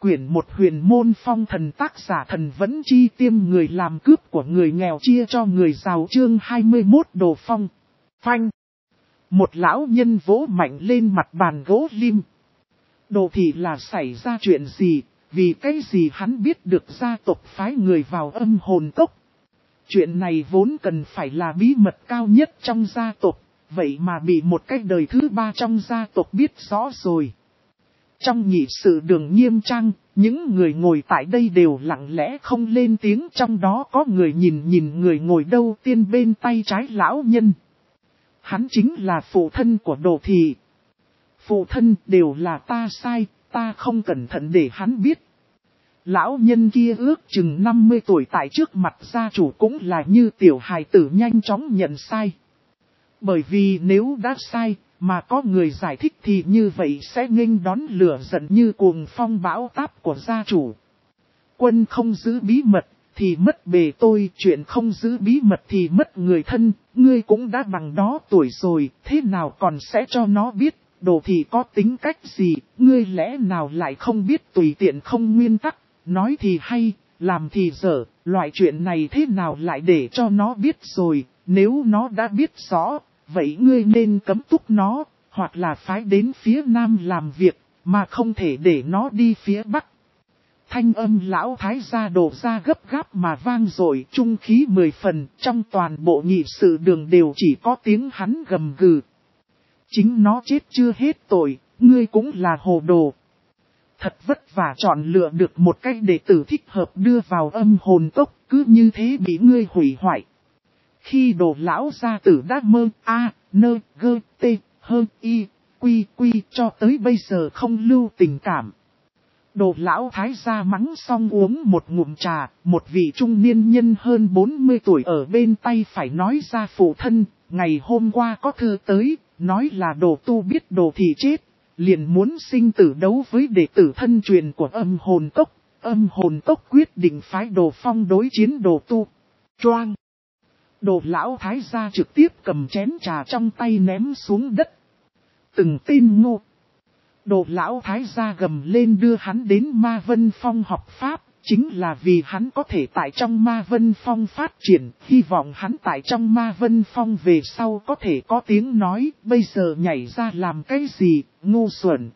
quyển một huyền môn phong thần tác giả thần vẫn chi tiêm người làm cướp của người nghèo chia cho người giàu chương 21 đồ phong. Phanh. Một lão nhân vỗ mạnh lên mặt bàn gỗ lim. Đồ thị là xảy ra chuyện gì, vì cái gì hắn biết được gia tộc phái người vào âm hồn cốc. Chuyện này vốn cần phải là bí mật cao nhất trong gia tộc, vậy mà bị một cái đời thứ ba trong gia tộc biết rõ rồi. Trong nhị sự đường nghiêm trang, những người ngồi tại đây đều lặng lẽ không lên tiếng, trong đó có người nhìn người ngồi đâu tiên bên tay trái lão nhân. Hắn chính là phụ thân của Đồ Thị. Phụ thân, đều là ta sai, ta không cẩn thận để hắn biết. Lão nhân kia ước chừng 50 tuổi tại trước mặt gia chủ cũng là như tiểu hài tử nhanh chóng nhận sai. Bởi vì nếu đã sai, mà có người giải thích thì như vậy sẽ nghênh đón lửa giận như cuồng phong bão táp của gia chủ. Quân không giữ bí mật, thì mất bề tôi, chuyện không giữ bí mật thì mất người thân, ngươi cũng đã bằng đó tuổi rồi, thế nào còn sẽ cho nó biết, Đồ Thị có tính cách gì, ngươi lẽ nào lại không biết tùy tiện không nguyên tắc, nói thì hay, làm thì dở, loại chuyện này thế nào lại để cho nó biết rồi, nếu nó đã biết rõ, vậy ngươi nên cấm túc nó, hoặc là phái đến phía nam làm việc, mà không thể để nó đi phía bắc. Thanh âm lão thái gia đổ ra gấp gáp mà vang dội, trung khí 10 phần, trong toàn bộ nhị sự đường đều chỉ có tiếng hắn gầm gừ. Chính nó chết chưa hết tội, ngươi cũng là hồ đồ. Thật vất vả chọn lựa được một cách đệ tử thích hợp đưa vào âm hồn cốc, cứ như thế bị ngươi hủy hoại. Khi Đồ lão gia tử đã mơ quy cho tới bây giờ không lưu tình cảm. Đồ lão thái gia mắng xong uống một ngụm trà, một vị trung niên nhân hơn 40 tuổi ở bên tay phải nói ra phụ thân, ngày hôm qua có thư tới, nói là Đồ tu biết Đồ Thị chết, liền muốn sinh tử đấu với đệ tử thân truyền của âm hồn cốc quyết định phái Đồ Phong đối chiến Đồ tu. Choang! Đồ lão thái gia trực tiếp cầm chén trà trong tay ném xuống đất. Từng tên ngu! Đồ lão thái gia gầm lên đưa hắn đến Ma Vân Phong học pháp, chính là vì hắn có thể tại trong Ma Vân Phong phát triển, hy vọng hắn tại trong Ma Vân Phong về sau có thể có tiếng nói, bây giờ nhảy ra làm cái gì, ngu xuẩn.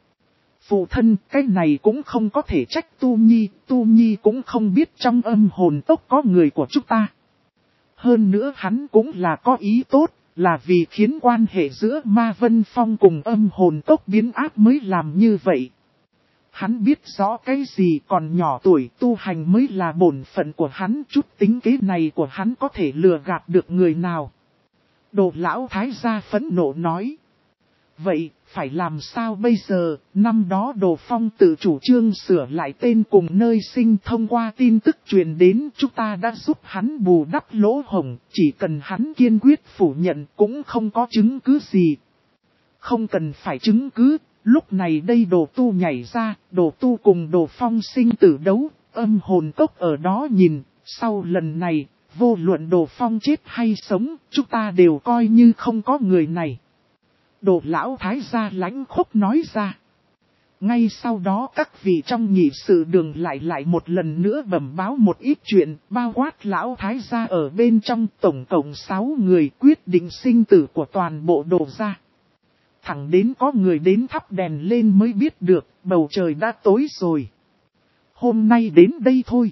Phụ thân, cái này cũng không có thể trách Tu Nhi cũng không biết trong âm hồn tốc có người của chúng ta. Hơn nữa hắn cũng là có ý tốt, là vì khiến quan hệ giữa Ma Vân Phong cùng âm hồn cốc biến áp mới làm như vậy. Hắn biết rõ cái gì còn nhỏ tuổi tu hành mới là bổn phận của hắn, chút tính kế này của hắn có thể lừa gạt được người nào. Đồ lão thái gia phẫn nộ nói. Vậy, phải làm sao bây giờ, năm đó Đồ Phong tự chủ trương sửa lại tên cùng nơi sinh thông qua tin tức truyền đến chúng ta đã giúp hắn bù đắp lỗ hổng, chỉ cần hắn kiên quyết phủ nhận cũng không có chứng cứ gì. Không cần phải chứng cứ, lúc này đây Đồ tu nhảy ra, Đồ tu cùng Đồ Phong sinh tử đấu, âm hồn cốc ở đó nhìn, sau lần này, vô luận Đồ Phong chết hay sống, chúng ta đều coi như không có người này. Đồ lão thái gia lãnh khốc nói ra. Ngay sau đó các vị trong nhị sự đường lại một lần nữa bẩm báo một ít chuyện, bao quát lão thái gia ở bên trong, tổng cộng 6 người quyết định sinh tử của toàn bộ Đồ gia. Thẳng đến có người đến thắp đèn lên mới biết được, bầu trời đã tối rồi. Hôm nay đến đây thôi.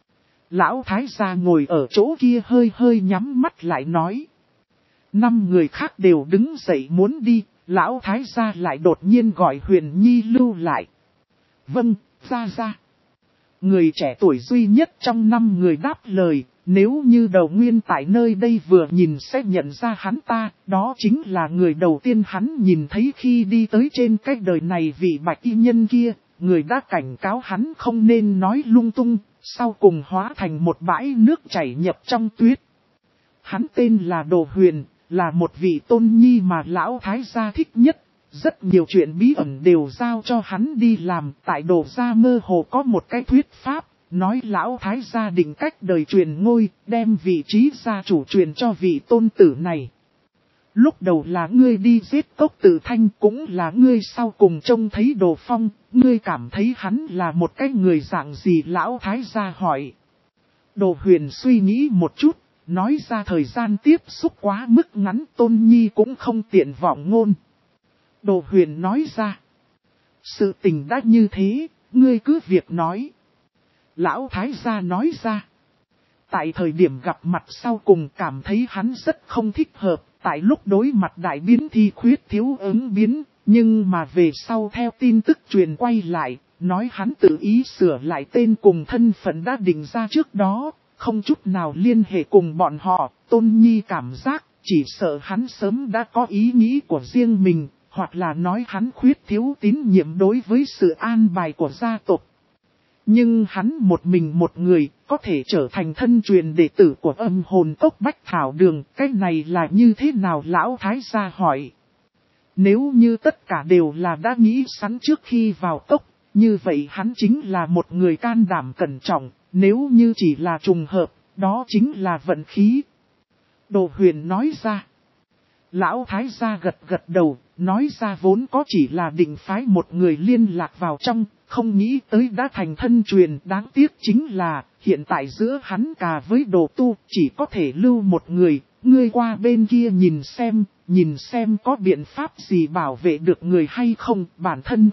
Lão thái gia ngồi ở chỗ kia hơi nhắm mắt lại nói. 5 người khác đều đứng dậy muốn đi, lão thái gia lại đột nhiên gọi Huyền Nhi lưu lại. Vâng, ra. Người trẻ tuổi duy nhất trong 5 người đáp lời, nếu như Đầu Nguyên tại nơi đây vừa nhìn sẽ nhận ra hắn ta, đó chính là người đầu tiên hắn nhìn thấy khi đi tới trên cái đời này vị bạch y nhân kia, người đã cảnh cáo hắn không nên nói lung tung, sau cùng hóa thành một bãi nước chảy nhập trong tuyết. Hắn tên là Đồ Huyền. Là một vị tôn nhi mà lão thái gia thích nhất, rất nhiều chuyện bí ẩn đều giao cho hắn đi làm, tại Đồ gia mơ hồ có một cái thuyết pháp, nói lão thái gia định cách đời truyền ngôi, đem vị trí gia chủ truyền cho vị tôn tử này. Lúc đầu là ngươi đi giết Cốc Tử Thanh, cũng là ngươi sau cùng trông thấy Đồ Phong, ngươi cảm thấy hắn là một cái người dạng gì? Lão thái gia hỏi. Đồ Huyền suy nghĩ một chút, nói ra thời gian tiếp xúc quá mức ngắn, Tôn Nhi cũng không tiện vọng ngôn. Đồ Huyền nói ra. Sự tình đã như thế, ngươi cứ việc nói. Lão thái gia nói ra. Tại thời điểm gặp mặt sau cùng cảm thấy hắn rất không thích hợp, tại lúc đối mặt đại biến thì khuyết thiếu ứng biến, nhưng mà về sau theo tin tức truyền quay lại, nói hắn tự ý sửa lại tên cùng thân phận đã định ra trước đó, không chút nào liên hệ cùng bọn họ. Tôn Nhi cảm giác, chỉ sợ hắn sớm đã có ý nghĩ của riêng mình, hoặc là nói hắn khuyết thiếu tín nhiệm đối với sự an bài của gia tộc. Nhưng hắn một mình một người, có thể trở thành thân truyền đệ tử của Âm Hồn Cốc Bách Thảo Đường, cái này là như thế nào? Lão thái gia hỏi. Nếu như tất cả đều là đã nghĩ sẵn trước khi vào cốc, như vậy hắn chính là một người can đảm cẩn trọng, nếu như chỉ là trùng hợp, đó chính là vận khí. Đồ Huyền nói ra. Lão thái gia gật gật đầu, nói ra vốn có chỉ là định phái một người liên lạc vào trong, không nghĩ tới đã thành thân truyền. Đáng tiếc chính là, hiện tại giữa hắn cả với Đồ Tu chỉ có thể lưu một người, ngươi qua bên kia nhìn xem có biện pháp gì bảo vệ được người hay không. Bản thân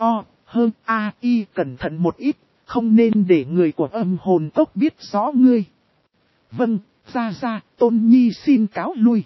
y cẩn thận một ít, không nên để người của Âm Hồn Cốc biết rõ ngươi. Vâng, ra, Tôn Nhi xin cáo lui.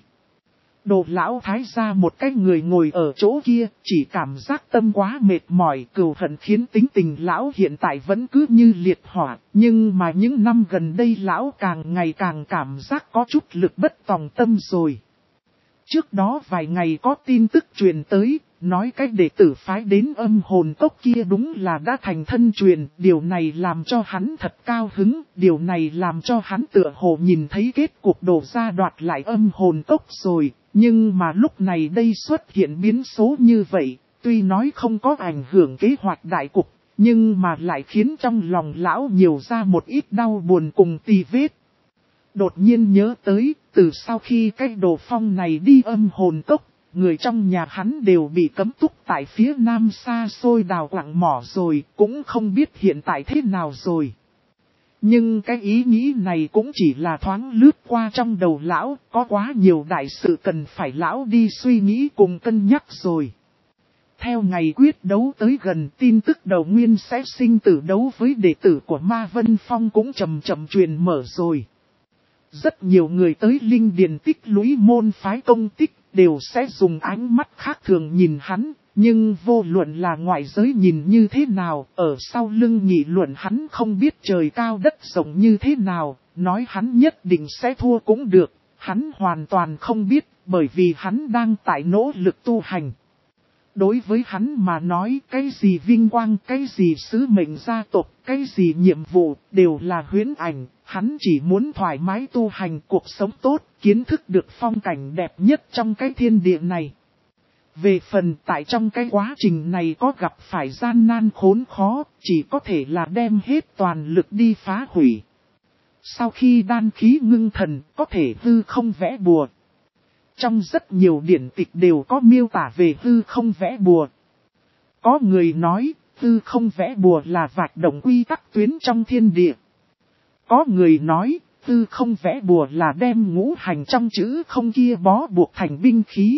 Đồ lão thái gia một cái người ngồi ở chỗ kia, chỉ cảm giác tâm quá mệt mỏi, cừu hận khiến tính tình lão hiện tại vẫn cứ như liệt hỏa, nhưng mà những năm gần đây lão càng ngày càng cảm giác có chút lực bất tòng tâm rồi. Trước đó vài ngày có tin tức truyền tới, nói cách đệ tử phái đến Âm Hồn Cốc kia đúng là đã thành thân truyền, điều này làm cho hắn thật cao hứng, điều này làm cho hắn tựa hồ nhìn thấy kết cục đổ ra đoạt lại Âm Hồn Cốc rồi. Nhưng mà lúc này đây xuất hiện biến số như vậy, tuy nói không có ảnh hưởng kế hoạch đại cục, nhưng mà lại khiến trong lòng lão nhiều ra một ít đau buồn cùng tì vết. Đột nhiên nhớ tới, từ sau khi cái Đồ Phong này đi Âm Hồn Cốc, người trong nhà hắn đều bị cấm túc tại phía nam xa xôi đào quặng mỏ rồi, cũng không biết hiện tại thế nào rồi. Nhưng cái ý nghĩ này cũng chỉ là thoáng lướt qua trong đầu lão, có quá nhiều đại sự cần phải lão đi suy nghĩ cùng cân nhắc rồi. Theo ngày quyết đấu tới gần, tin tức đầu nguyên sẽ sinh tử đấu với đệ tử của Ma Vân Phong cũng chậm chậm truyền mở rồi. Rất nhiều người tới linh điền tích lũy môn phái công tích, đều sẽ dùng ánh mắt khác thường nhìn hắn. Nhưng vô luận là ngoại giới nhìn như thế nào, ở sau lưng nghị luận hắn không biết trời cao đất rộng như thế nào, nói hắn nhất định sẽ thua cũng được, hắn hoàn toàn không biết, bởi vì hắn đang tại nỗ lực tu hành. Đối với hắn mà nói, cái gì vinh quang, cái gì sứ mệnh gia tộc, cái gì nhiệm vụ, đều là huyễn ảnh, hắn chỉ muốn thoải mái tu hành cuộc sống tốt, kiến thức được phong cảnh đẹp nhất trong cái thiên địa này. Về phần tại trong cái quá trình này có gặp phải gian nan khốn khó, chỉ có thể là đem hết toàn lực đi phá hủy. Sau khi đan khí ngưng thần, có thể hư không vẽ bùa. Trong rất nhiều điển tịch đều có miêu tả về hư không vẽ bùa. Có người nói, hư không vẽ bùa là vạch động quy tắc tuyến trong thiên địa. Có người nói, hư không vẽ bùa là đem ngũ hành trong chữ không kia bó buộc thành binh khí.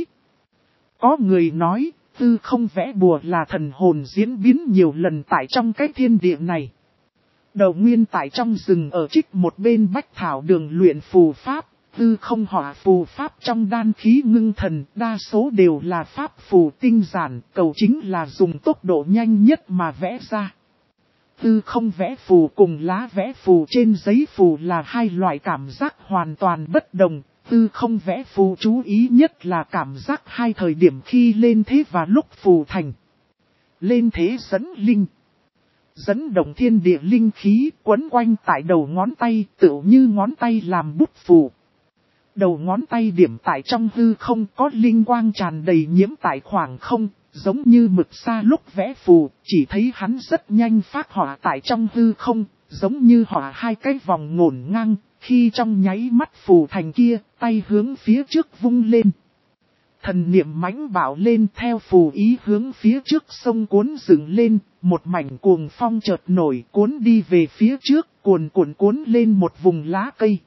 Có người nói, hư không vẽ bùa là thần hồn diễn biến nhiều lần tại trong cái thiên địa này. Đầu nguyên tại trong rừng ở trích một bên Bách Thảo Đường luyện phù pháp, hư không hỏa phù pháp trong đan khí ngưng thần, đa số đều là pháp phù tinh giản, cầu chính là dùng tốc độ nhanh nhất mà vẽ ra. Hư không vẽ phù cùng lá vẽ phù trên giấy phù là hai loại cảm giác hoàn toàn bất đồng. Hư không vẽ phù chú ý nhất là cảm giác hai thời điểm khi lên thế và lúc phù thành. Lên thế dẫn linh. Dẫn động thiên địa linh khí quấn quanh tại đầu ngón tay, tựu như ngón tay làm bút phù. Đầu ngón tay điểm tại trong hư không có linh quang tràn đầy nhiễm tại khoảng không, giống như mực sa lúc vẽ phù, chỉ thấy hắn rất nhanh phát họa tại trong hư không, giống như họa hai cái vòng ngổn ngang, khi trong nháy mắt phù thành kia, tay hướng phía trước vung lên. Thần niệm mãnh bạo lên theo phù ý hướng phía trước sông cuốn dựng lên, một mảnh cuồng phong chợt nổi cuốn đi về phía trước, cuốn lên một vùng lá cây.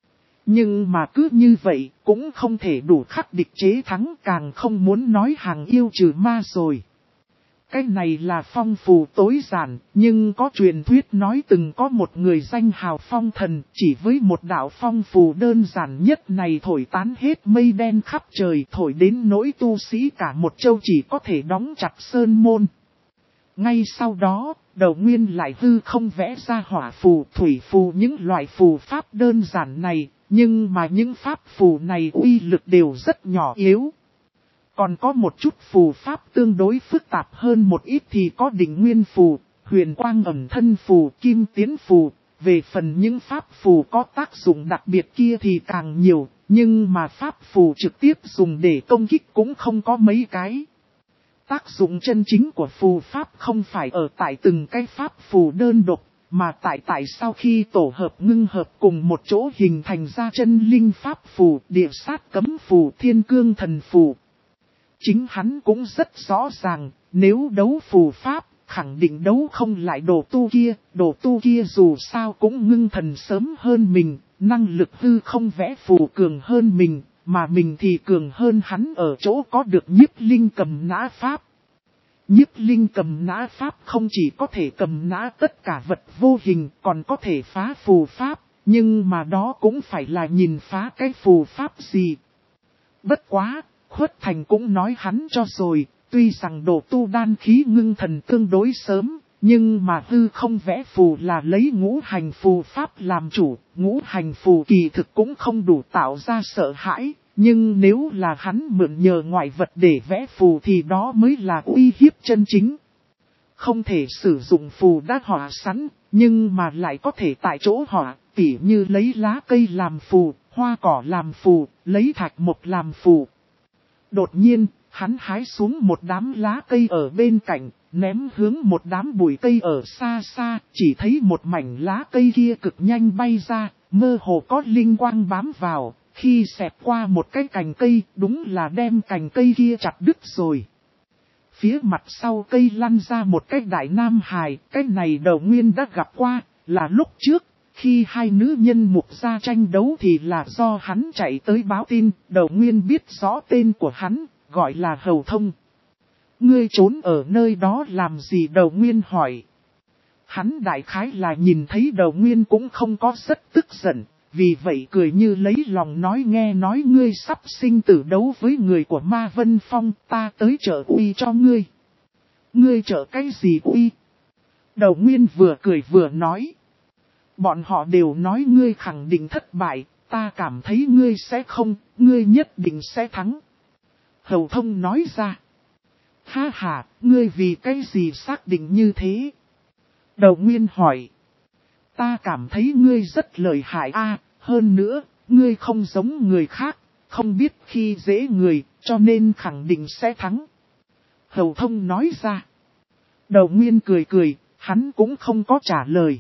Nhưng mà cứ như vậy, cũng không thể đủ khắc địch chế thắng, càng không muốn nói hàng yêu trừ ma rồi. Cái này là phong phù tối giản, nhưng có truyền thuyết nói từng có một người danh hào phong thần, chỉ với một đạo phong phù đơn giản nhất này thổi tán hết mây đen khắp trời, thổi đến nỗi tu sĩ cả một châu chỉ có thể đóng chặt sơn môn. Ngay sau đó, Đầu Nguyên lại hư không vẽ ra hỏa phù, thủy phù những loại phù pháp đơn giản này, nhưng mà những pháp phù này uy lực đều rất nhỏ yếu. Còn có một chút phù pháp tương đối phức tạp hơn một ít thì có định nguyên phù, huyền quang ẩn thân phù, kim tiến phù. Về phần những pháp phù có tác dụng đặc biệt kia thì càng nhiều, nhưng mà pháp phù trực tiếp dùng để công kích cũng không có mấy cái. Tác dụng chân chính của phù pháp không phải ở tại từng cái pháp phù đơn độc, mà tại sau khi tổ hợp ngưng hợp cùng một chỗ hình thành ra chân linh pháp phù, địa sát cấm phù, thiên cương thần phù. Chính hắn cũng rất rõ ràng, nếu đấu phù pháp, khẳng định đấu không lại đồ tu kia dù sao cũng ngưng thần sớm hơn mình, năng lực hư không vẽ phù cường hơn mình, mà mình thì cường hơn hắn ở chỗ có được nhiếp linh cầm nã pháp. Nhiếp linh cầm nã pháp không chỉ có thể cầm nã tất cả vật vô hình, còn có thể phá phù pháp, nhưng mà đó cũng phải là nhìn phá cái phù pháp gì. Bất quá, Khuất Thành cũng nói hắn cho rồi, tuy rằng đồ tu đan khí ngưng thần tương đối sớm, nhưng mà hư không vẽ phù là lấy ngũ hành phù pháp làm chủ, ngũ hành phù kỳ thực cũng không đủ tạo ra sợ hãi, nhưng nếu là hắn mượn nhờ ngoại vật để vẽ phù thì đó mới là uy hiếp chân chính. Không thể sử dụng phù đã họa sẵn, nhưng mà lại có thể tại chỗ họa, tỉ như lấy lá cây làm phù, hoa cỏ làm phù, lấy thạch mộc làm phù. Đột nhiên, hắn hái xuống một đám lá cây ở bên cạnh, ném hướng một đám bụi cây ở xa xa, chỉ thấy một mảnh lá cây kia cực nhanh bay ra, mơ hồ có linh quang bám vào, khi xẹt qua một cái cành cây, đúng là đem cành cây kia chặt đứt rồi. Phía mặt sau cây lăn ra một cái đại nam hài, cái này Đầu Nguyên đã gặp qua, là lúc trước. Khi hai nữ nhân mục ra tranh đấu thì là do hắn chạy tới báo tin, Đầu Nguyên biết rõ tên của hắn, gọi là Hầu Thông. Ngươi trốn ở nơi đó làm gì? Đầu Nguyên hỏi. Hắn đại khái là nhìn thấy Đầu Nguyên cũng không có rất tức giận, vì vậy cười như lấy lòng nói nghe nói ngươi sắp sinh tử đấu với người của Ma Vân Phong, ta tới trợ uy cho ngươi. Ngươi trợ cái gì uy? Đầu Nguyên vừa cười vừa nói. Bọn họ đều nói ngươi khẳng định thất bại, ta cảm thấy ngươi sẽ không, ngươi nhất định sẽ thắng. Hầu Thông nói ra. Ha ha, ngươi vì cái gì xác định như thế? Đầu Nguyên hỏi. Ta cảm thấy ngươi rất lợi hại a, hơn nữa, ngươi không giống người khác, không biết khi dễ người, cho nên khẳng định sẽ thắng. Hầu Thông nói ra. Đầu Nguyên cười cười, hắn cũng không có trả lời.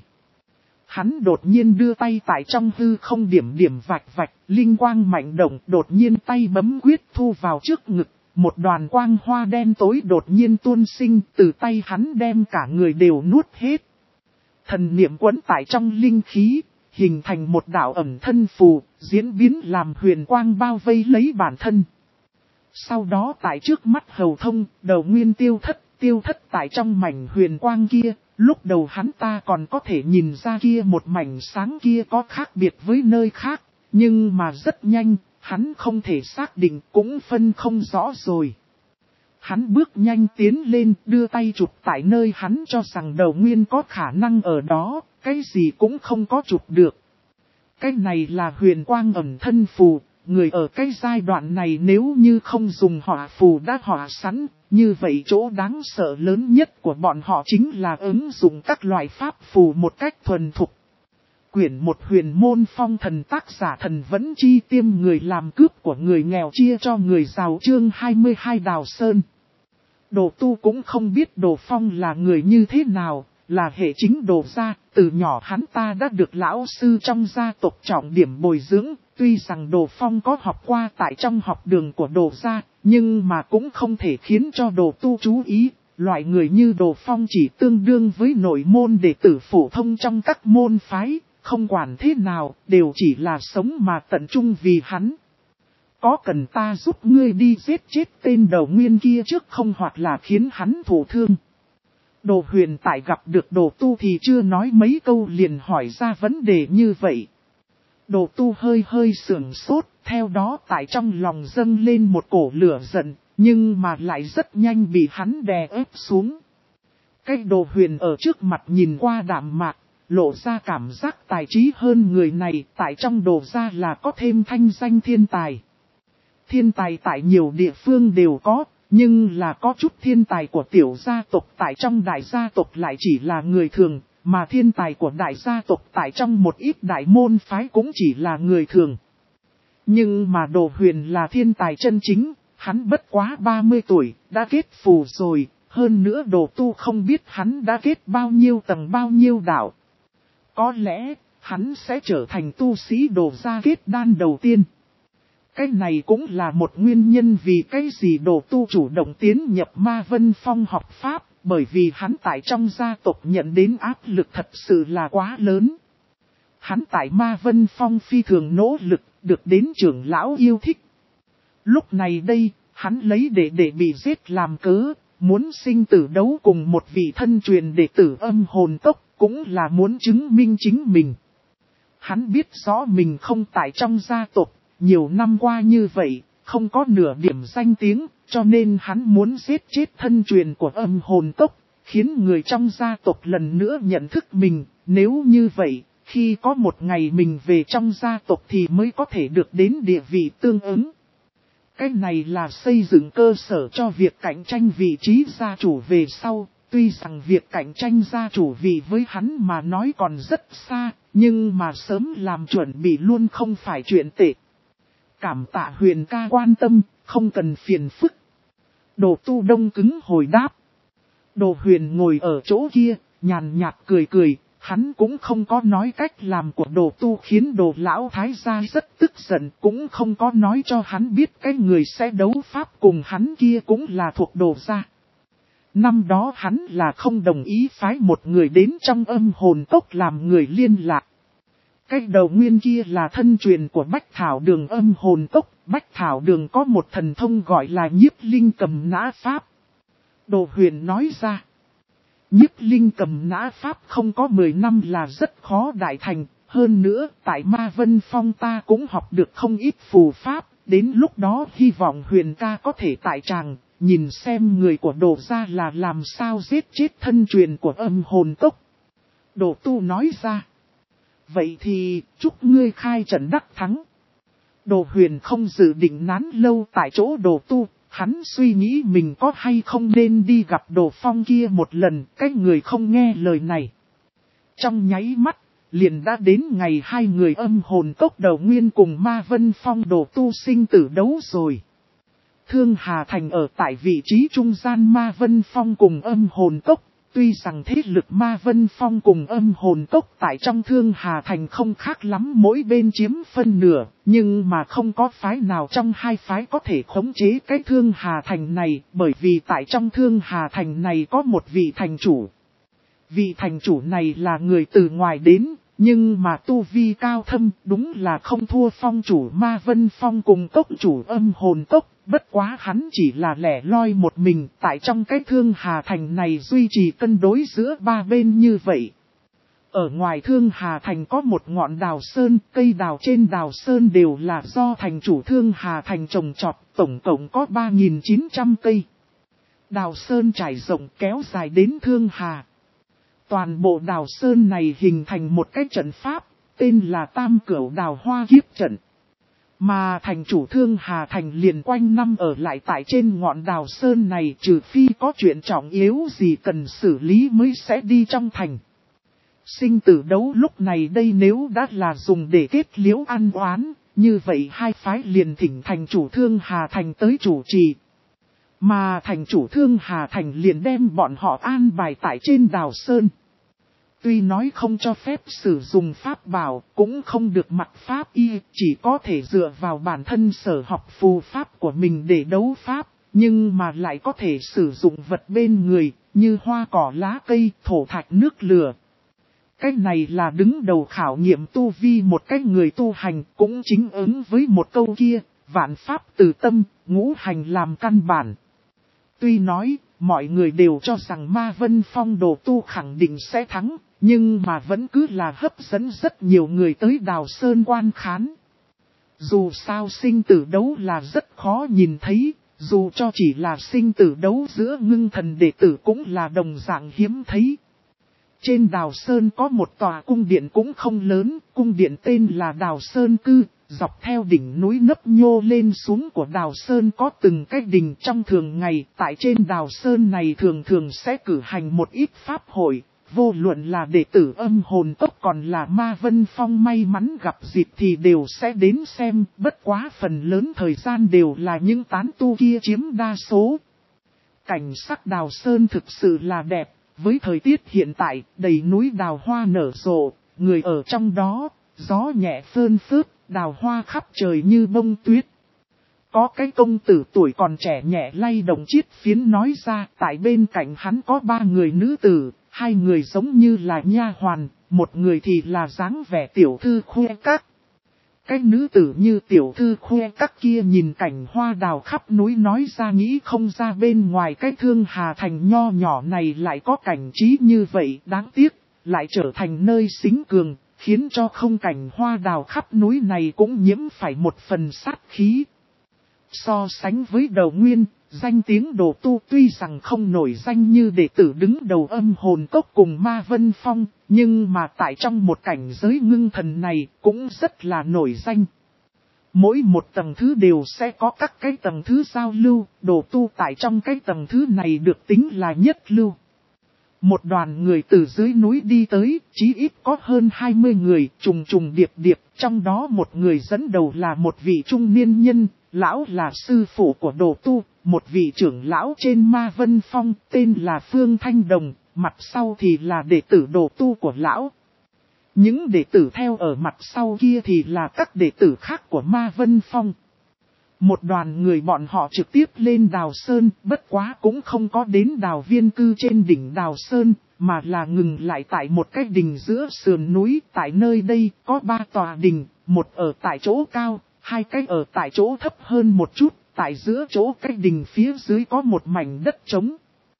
Hắn đột nhiên đưa tay tại trong hư không điểm vạch vạch, linh quang mạnh động, đột nhiên tay bấm quyết thu vào trước ngực, một đoàn quang hoa đen tối đột nhiên tuôn sinh, từ tay hắn đem cả người đều nuốt hết. Thần niệm quấn tại trong linh khí, hình thành một đạo ẩn thân phù, diễn biến làm huyền quang bao vây lấy bản thân. Sau đó tại trước mắt Hầu Thông, Đầu Nguyên tiêu thất tại trong mảnh huyền quang kia. Lúc đầu hắn ta còn có thể nhìn ra kia một mảnh sáng kia có khác biệt với nơi khác, nhưng mà rất nhanh, hắn không thể xác định cũng phân không rõ rồi. Hắn bước nhanh tiến lên đưa tay chụp tại nơi hắn cho rằng Đầu Nguyên có khả năng ở đó, cái gì cũng không có chụp được. Cái này là huyền quang ẩn thân phù, người ở cái giai đoạn này nếu như không dùng hỏa phù đã hỏa sẵn, như vậy chỗ đáng sợ lớn nhất của bọn họ chính là ứng dụng các loại pháp phù một cách thuần thục. Quyển 1 Huyền Môn Phong Thần, tác giả Thần Vẫn Chi, tiêm người làm cướp của người nghèo chia cho người giàu, chương 22. Đào Sơn. Đồ Tu cũng không biết Đồ Phong là người như thế nào, là hệ chính Đồ gia, từ nhỏ hắn ta đã được lão sư trong gia tộc trọng điểm bồi dưỡng, tuy rằng Đồ Phong có học qua tại trong học đường của Đồ gia, Nhưng mà cũng không thể khiến cho Đồ Tu chú ý, loại người như Đồ Phong chỉ tương đương với nội môn đệ tử phổ thông trong các môn phái, không quản thế nào, đều chỉ là sống mà tận trung vì hắn. Có cần ta giúp ngươi đi giết chết tên đầu nguyên kia trước không, hoặc là khiến hắn thụ thương? Đồ Huyền tại gặp được Đồ Tu thì chưa nói mấy câu liền hỏi ra vấn đề như vậy. Đồ Tu hơi sưởng sốt, theo đó tại trong lòng dâng lên một cổ lửa giận, nhưng mà lại rất nhanh bị hắn đè ép xuống. Cái Đồ Huyền ở trước mặt nhìn qua đạm mạc, lộ ra cảm giác tài trí hơn người này, tại trong Đồ gia là có thêm thanh danh thiên tài. Thiên tài tại nhiều địa phương đều có, nhưng là có chút thiên tài của tiểu gia tộc tại trong đại gia tộc lại chỉ là người thường, mà thiên tài của đại gia tộc tại trong một ít đại môn phái cũng chỉ là người thường. Nhưng mà Đồ Huyền là thiên tài chân chính, hắn bất quá 30 tuổi, đã kết phù rồi, hơn nữa Đồ Tu không biết hắn đã kết bao nhiêu tầng bao nhiêu đạo. Có lẽ, hắn sẽ trở thành tu sĩ Đồ gia kết đan đầu tiên. Cái này cũng là một nguyên nhân vì cái gì Đồ Tu chủ động tiến nhập Ma Vân Phong học pháp, bởi vì hắn tại trong gia tộc nhận đến áp lực thật sự là quá lớn. Hắn tại Ma Vân Phong phi thường nỗ lực, được đến trưởng lão yêu thích. Lúc này đây, hắn lấy để bị giết làm cớ, muốn sinh tử đấu cùng một vị thân truyền đệ tử Âm Hồn Tốc, cũng là muốn chứng minh chính mình. Hắn biết rõ mình không tại trong gia tộc, nhiều năm qua như vậy, không có nửa điểm danh tiếng, cho nên hắn muốn giết chết thân truyền của Âm Hồn Tốc, khiến người trong gia tộc lần nữa nhận thức mình. Nếu như vậy, khi có một ngày mình về trong gia tộc thì mới có thể được đến địa vị tương ứng. Cái này là xây dựng cơ sở cho việc cạnh tranh vị trí gia chủ về sau. Tuy rằng việc cạnh tranh gia chủ vị với hắn mà nói còn rất xa, nhưng mà sớm làm chuẩn bị luôn không phải chuyện tệ. Cảm tạ Huyền ca quan tâm, không cần phiền phức. Đồ Tu đông cứng hồi đáp. Đồ Huyền ngồi ở chỗ kia, nhàn nhạt cười, hắn cũng không có nói cách làm của Đồ Tu khiến Đồ lão thái gia rất tức giận, cũng không có nói cho hắn biết cái người sẽ đấu pháp cùng hắn kia cũng là thuộc Đồ gia. Năm đó hắn là không đồng ý phái một người đến trong Âm Hồn Cốc làm người liên lạc. Cái đầu nguyên kia là thân truyền của Bách Thảo Đường Âm Hồn Cốc. Bách Thảo Đường có một thần thông gọi là Nhiếp Linh Cầm Nã Pháp. Đồ Huyền nói ra. Nhiếp Linh Cầm Nã Pháp không có 10 năm là rất khó đại thành. Hơn nữa, tại Ma Vân Phong ta cũng học được không ít phù pháp. Đến lúc đó hy vọng Huyền ca có thể tại tràng, nhìn xem người của Đồ gia là làm sao giết chết thân truyền của Âm Hồn Cốc. Đồ Tu nói ra. Vậy thì, chúc ngươi khai trận đắc thắng. Đồ Huyền không dự định nán lâu tại chỗ Đồ Tu, hắn suy nghĩ mình có hay không nên đi gặp Đồ Phong kia một lần, cái người không nghe lời này. Trong nháy mắt, liền đã đến ngày hai người Âm Hồn Cốc đầu nguyên cùng Ma Vân Phong Đồ Tu sinh tử đấu rồi. Thương Hà Thành ở tại vị trí trung gian Ma Vân Phong cùng Âm Hồn Cốc. Tuy rằng thế lực Ma Vân Phong cùng Âm Hồn Cốc tại trong Thương Hà Thành không khác lắm mỗi bên chiếm phân nửa, nhưng mà không có phái nào trong hai phái có thể khống chế cái Thương Hà Thành này, bởi vì tại trong Thương Hà Thành này có một vị thành chủ. Vị thành chủ này là người từ ngoài đến, nhưng mà tu vi cao thâm đúng là không thua phong chủ Ma Vân Phong cùng cốc chủ Âm Hồn Cốc. Bất quá hắn chỉ là lẻ loi một mình tại trong cái Thương Hà Thành này duy trì cân đối giữa ba bên như vậy. Ở ngoài Thương Hà Thành có một ngọn đào sơn, cây đào trên đào sơn đều là do thành chủ Thương Hà Thành trồng trọt, tổng cộng có 3.900 cây. Đào sơn trải rộng kéo dài đến Thương Hà. Toàn bộ đào sơn này hình thành một cái trận pháp, tên là Tam Cửu Đào Hoa Kiếp Trận. Mà thành chủ Thương Hà Thành liền quanh năm ở lại tại trên ngọn đào sơn này, trừ phi có chuyện trọng yếu gì cần xử lý mới sẽ đi trong thành. Sinh tử đấu lúc này đây nếu đã là dùng để kết liễu ăn oán, như vậy hai phái liền thỉnh thành chủ Thương Hà Thành tới chủ trì. Mà thành chủ Thương Hà Thành liền đem bọn họ an bài tại trên đào sơn. Tuy nói không cho phép sử dụng pháp bảo, cũng không được mặc pháp y, chỉ có thể dựa vào bản thân sở học phù pháp của mình để đấu pháp, nhưng mà lại có thể sử dụng vật bên người, như hoa cỏ lá cây, thổ thạch nước lửa. Cái này là đứng đầu khảo nghiệm tu vi một cái người tu hành, cũng chính ứng với một câu kia, vạn pháp từ tâm, ngũ hành làm căn bản. Tuy nói, mọi người đều cho rằng Ma Vân Phong đồ tu khẳng định sẽ thắng, nhưng mà vẫn cứ là hấp dẫn rất nhiều người tới Đào Sơn quan khán. Dù sao sinh tử đấu là rất khó nhìn thấy, dù cho chỉ là sinh tử đấu giữa ngưng thần đệ tử cũng là đồng dạng hiếm thấy. Trên Đào Sơn có một tòa cung điện cũng không lớn, cung điện tên là Đào Sơn Cư, dọc theo đỉnh núi nấp nhô lên xuống của Đào Sơn có từng cái đình trong thường ngày. Tại trên Đào Sơn này thường thường sẽ cử hành một ít pháp hội, vô luận là đệ tử Âm Hồn Cốc còn là Ma Vân Phong may mắn gặp dịp thì đều sẽ đến xem, bất quá phần lớn thời gian đều là những tán tu kia chiếm đa số. Cảnh sắc Đào Sơn thực sự là đẹp. Với thời tiết hiện tại, đầy núi đào hoa nở rộ, người ở trong đó, gió nhẹ phơn phớt, đào hoa khắp trời như bông tuyết. Có cái công tử tuổi còn trẻ nhẹ lay động chiếc phiến nói ra, tại bên cạnh hắn có 3 người nữ tử, 2 người giống như là nha hoàn, 1 người thì là dáng vẻ tiểu thư khoe các. Cái nữ tử như tiểu thư khoe các kia nhìn cảnh hoa đào khắp núi nói ra nghĩ không ra bên ngoài cái Thương Hà Thành nho nhỏ này lại có cảnh trí như vậy, đáng tiếc, lại trở thành nơi xính cường, khiến cho không cảnh hoa đào khắp núi này cũng nhiễm phải một phần sát khí. So sánh với Đầu Nguyên, danh tiếng đồ tu tuy rằng không nổi danh như đệ tử đứng đầu Âm Hồn Cốc cùng Ma Vân Phong, nhưng mà tại trong một cảnh giới ngưng thần này cũng rất là nổi danh. Mỗi một tầng thứ đều sẽ có các cái tầng thứ giao lưu, đồ tu tại trong cái tầng thứ này được tính là nhất lưu. Một đoàn người từ dưới núi đi tới, chí ít có hơn 20 người, trùng trùng điệp điệp, trong đó một người dẫn đầu là một vị trung niên nhân, lão là sư phụ của đồ tu, một vị trưởng lão trên Ma Vân Phong, tên là Phương Thanh Đồng, mặt sau thì là đệ tử đồ tu của lão. Những đệ tử theo ở mặt sau kia thì là các đệ tử khác của Ma Vân Phong. Một đoàn người bọn họ trực tiếp lên Đào Sơn, bất quá cũng không có đến Đào Viên Cư trên đỉnh Đào Sơn, mà là ngừng lại tại một cái đình giữa sườn núi. Tại nơi đây có 3 tòa đình, một ở tại chỗ cao, 2 cái ở tại chỗ thấp hơn một chút, tại giữa chỗ cái đình phía dưới có một mảnh đất trống.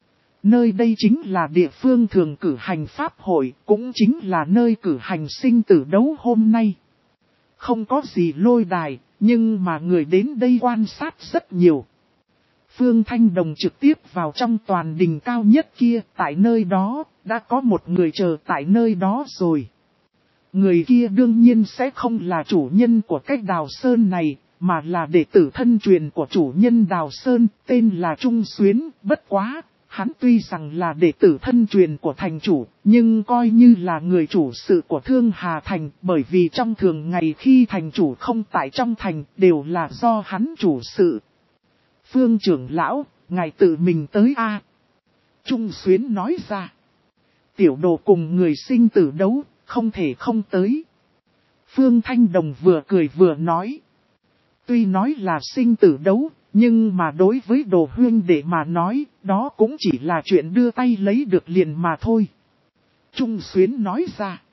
Nơi đây chính là địa phương thường cử hành pháp hội, cũng chính là nơi cử hành sinh tử đấu hôm nay. Không có gì lôi đài, nhưng mà người đến đây quan sát rất nhiều. Phương Thanh Đồng trực tiếp vào trong toàn đình cao nhất kia, tại nơi đó, đã có một người chờ tại nơi đó rồi. Người kia đương nhiên sẽ không là chủ nhân của cái Đào Sơn này, mà là đệ tử thân truyền của chủ nhân Đào Sơn, tên là Trung Xuyến, bất quá. Hắn tuy rằng là đệ tử thân truyền của thành chủ, nhưng coi như là người chủ sự của Thương Hà Thành, bởi vì trong thường ngày khi thành chủ không tại trong thành, đều là do hắn chủ sự. Phương trưởng lão, ngài tự mình tới a. Trung Xuyến nói ra. Tiểu đồ cùng người sinh tử đấu, không thể không tới. Phương Thanh Đồng vừa cười vừa nói. Tuy nói là sinh tử đấu, nhưng mà đối với Đồ huynh đệ mà nói, đó cũng chỉ là chuyện đưa tay lấy được liền mà thôi. Trung Xuyến nói ra.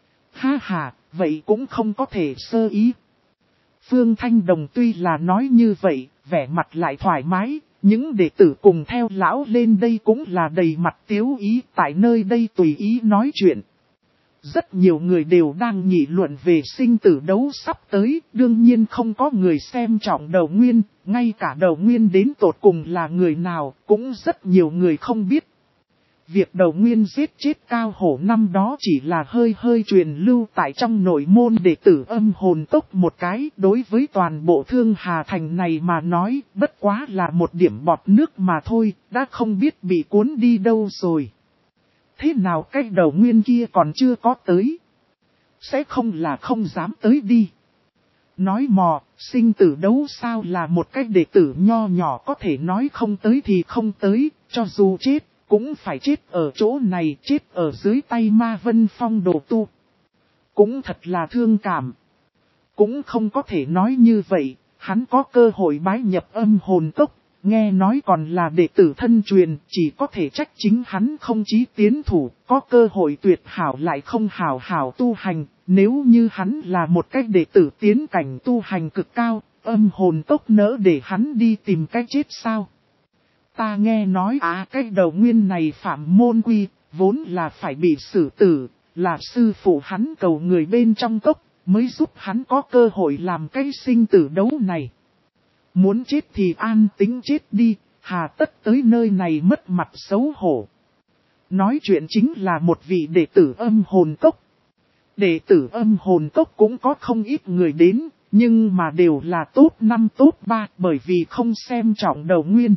Ha ha, vậy cũng không có thể sơ ý. Phương Thanh Đồng tuy là nói như vậy, vẻ mặt lại thoải mái, những đệ tử cùng theo lão lên đây cũng là đầy mặt tiếu ý, tại nơi đây tùy ý nói chuyện. Rất nhiều người đều đang nghị luận về sinh tử đấu sắp tới, đương nhiên không có người xem trọng Đầu Nguyên, ngay cả Đầu Nguyên đến tột cùng là người nào, cũng rất nhiều người không biết. Việc Đầu Nguyên giết chết Cao Hổ năm đó chỉ là hơi truyền lưu tại trong nội môn đệ tử Âm Hồn Cốc một cái, đối với toàn bộ Thương Hà Thành này mà nói, bất quá là một điểm bọt nước mà thôi, đã không biết bị cuốn đi đâu rồi. Thế nào cái Đầu Nguyên kia còn chưa có tới? Sẽ không là không dám tới đi. Nói mò, sinh tử đấu sao là một cái đệ tử nho nhỏ có thể nói không tới thì không tới, cho dù chết, cũng phải chết ở chỗ này, chết ở dưới tay Ma Vân Phong đồ tu. Cũng thật là thương cảm. Cũng không có thể nói như vậy, hắn có cơ hội bái nhập âm hồn cốc, nghe nói còn là đệ tử thân truyền, chỉ có thể trách chính hắn không chí tiến thủ, có cơ hội tuyệt hảo lại không hảo hảo tu hành, nếu như hắn là một cách đệ tử tiến cảnh tu hành cực cao, âm hồn cốc nỡ để hắn đi tìm cách chết sao? Ta nghe nói cái đầu nguyên này phạm môn quy, vốn là phải bị xử tử, là sư phụ hắn cầu người bên trong cốc, mới giúp hắn có cơ hội làm cái sinh tử đấu này. Muốn chết thì an tính chết đi, hà tất tới nơi này mất mặt xấu hổ. Nói chuyện chính là một vị đệ tử âm hồn cốc. Đệ tử âm hồn cốc cũng có không ít người đến, nhưng mà đều là top 5 top 3 bởi vì không xem trọng đầu nguyên.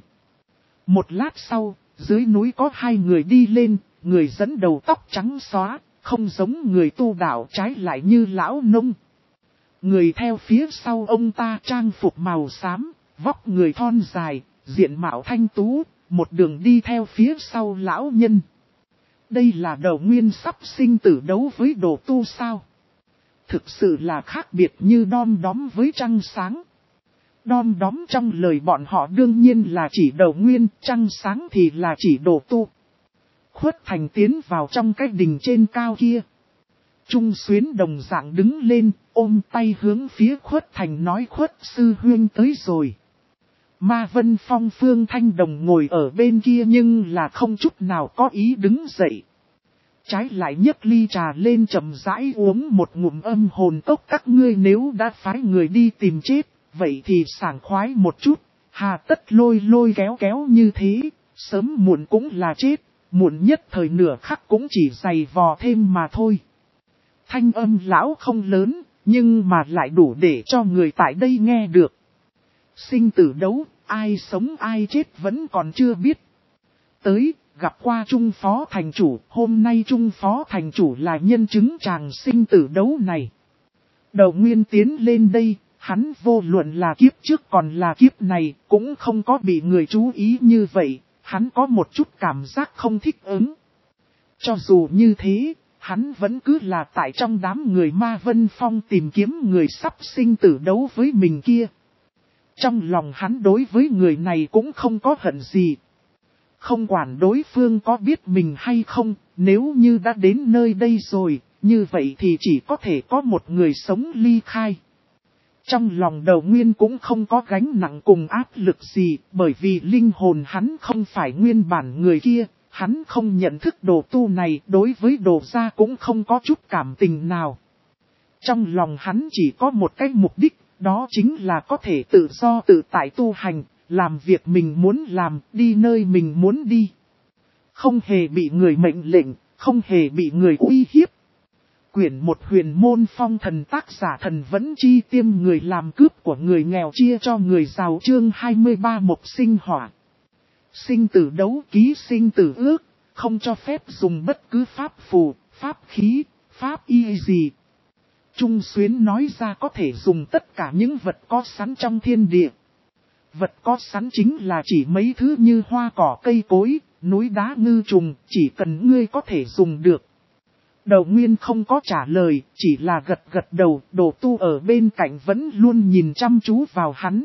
Một lát sau, dưới núi có hai người đi lên, người dẫn đầu tóc trắng xóa, không giống người tu đạo, trái lại như lão nông. Người theo phía sau ông ta trang phục màu xám, vóc người thon dài, diện mạo thanh tú, một đường đi theo phía sau lão nhân. Đây là đầu nguyên sắp sinh tử đấu với đồ tu sao? Thực sự là khác biệt như đom đóm với trăng sáng. Đom đóm trong lời bọn họ đương nhiên là chỉ đầu nguyên, trăng sáng thì là chỉ đồ tu. Khuất Thành tiến vào trong cái đình trên cao kia. Trung Xuyến đồng dạng đứng lên, ôm tay hướng phía Khuất Thành nói: Khuất sư huynh tới rồi. Ma Vân Phong Phương Thanh Đồng ngồi ở bên kia nhưng là không chút nào có ý đứng dậy. Trái lại nhấc ly trà lên chậm rãi uống một ngụm âm hồn cốc. Các ngươi nếu đã phái người đi tìm chết, vậy thì sảng khoái một chút, hà tất lôi kéo kéo như thế, sớm muộn cũng là chết, muộn nhất thời nửa khắc cũng chỉ giày vò thêm mà thôi. Thanh âm lão không lớn, nhưng mà lại đủ để cho người tại đây nghe được. Sinh tử đấu, ai sống ai chết vẫn còn chưa biết. Tới, gặp qua Trung Phó Thành Chủ, hôm nay Trung Phó Thành Chủ là nhân chứng chàng sinh tử đấu này. Đầu nguyên tiến lên đây, hắn vô luận là kiếp trước còn là kiếp này, cũng không có bị người chú ý như vậy, hắn có một chút cảm giác không thích ứng. Cho dù như thế, hắn vẫn cứ là tại trong đám người Ma Vân Phong tìm kiếm người sắp sinh tử đấu với mình kia. Trong lòng hắn đối với người này cũng không có hận gì. Không quản đối phương có biết mình hay không, nếu như đã đến nơi đây rồi, như vậy thì chỉ có thể có một người sống ly khai. Trong lòng đầu nguyên cũng không có gánh nặng cùng áp lực gì, bởi vì linh hồn hắn không phải nguyên bản người kia, hắn không nhận thức đồ tu này, đối với đồ gia cũng không có chút cảm tình nào. Trong lòng hắn chỉ có một cái mục đích, đó chính là có thể tự do tự tại tu hành, làm việc mình muốn làm, đi nơi mình muốn đi. Không hề bị người mệnh lệnh, không hề bị người uy hiếp. Quyển 1 Huyền Môn Phong Thần, tác giả Thần Vẫn Chi, tiêm người làm cướp của người nghèo chia cho người giàu, chương 23 Mộc Sinh Hỏa. Sinh tử đấu, ký sinh tử ước, không cho phép dùng bất cứ pháp phù, pháp khí, pháp y gì. Trung Xuyến nói ra có thể dùng tất cả những vật có sẵn trong thiên địa. Vật có sẵn chính là chỉ mấy thứ như hoa cỏ cây cối, núi đá ngư trùng, chỉ cần ngươi có thể dùng được. Đầu nguyên không có trả lời, chỉ là gật đầu, đồ tu ở bên cạnh vẫn luôn nhìn chăm chú vào hắn.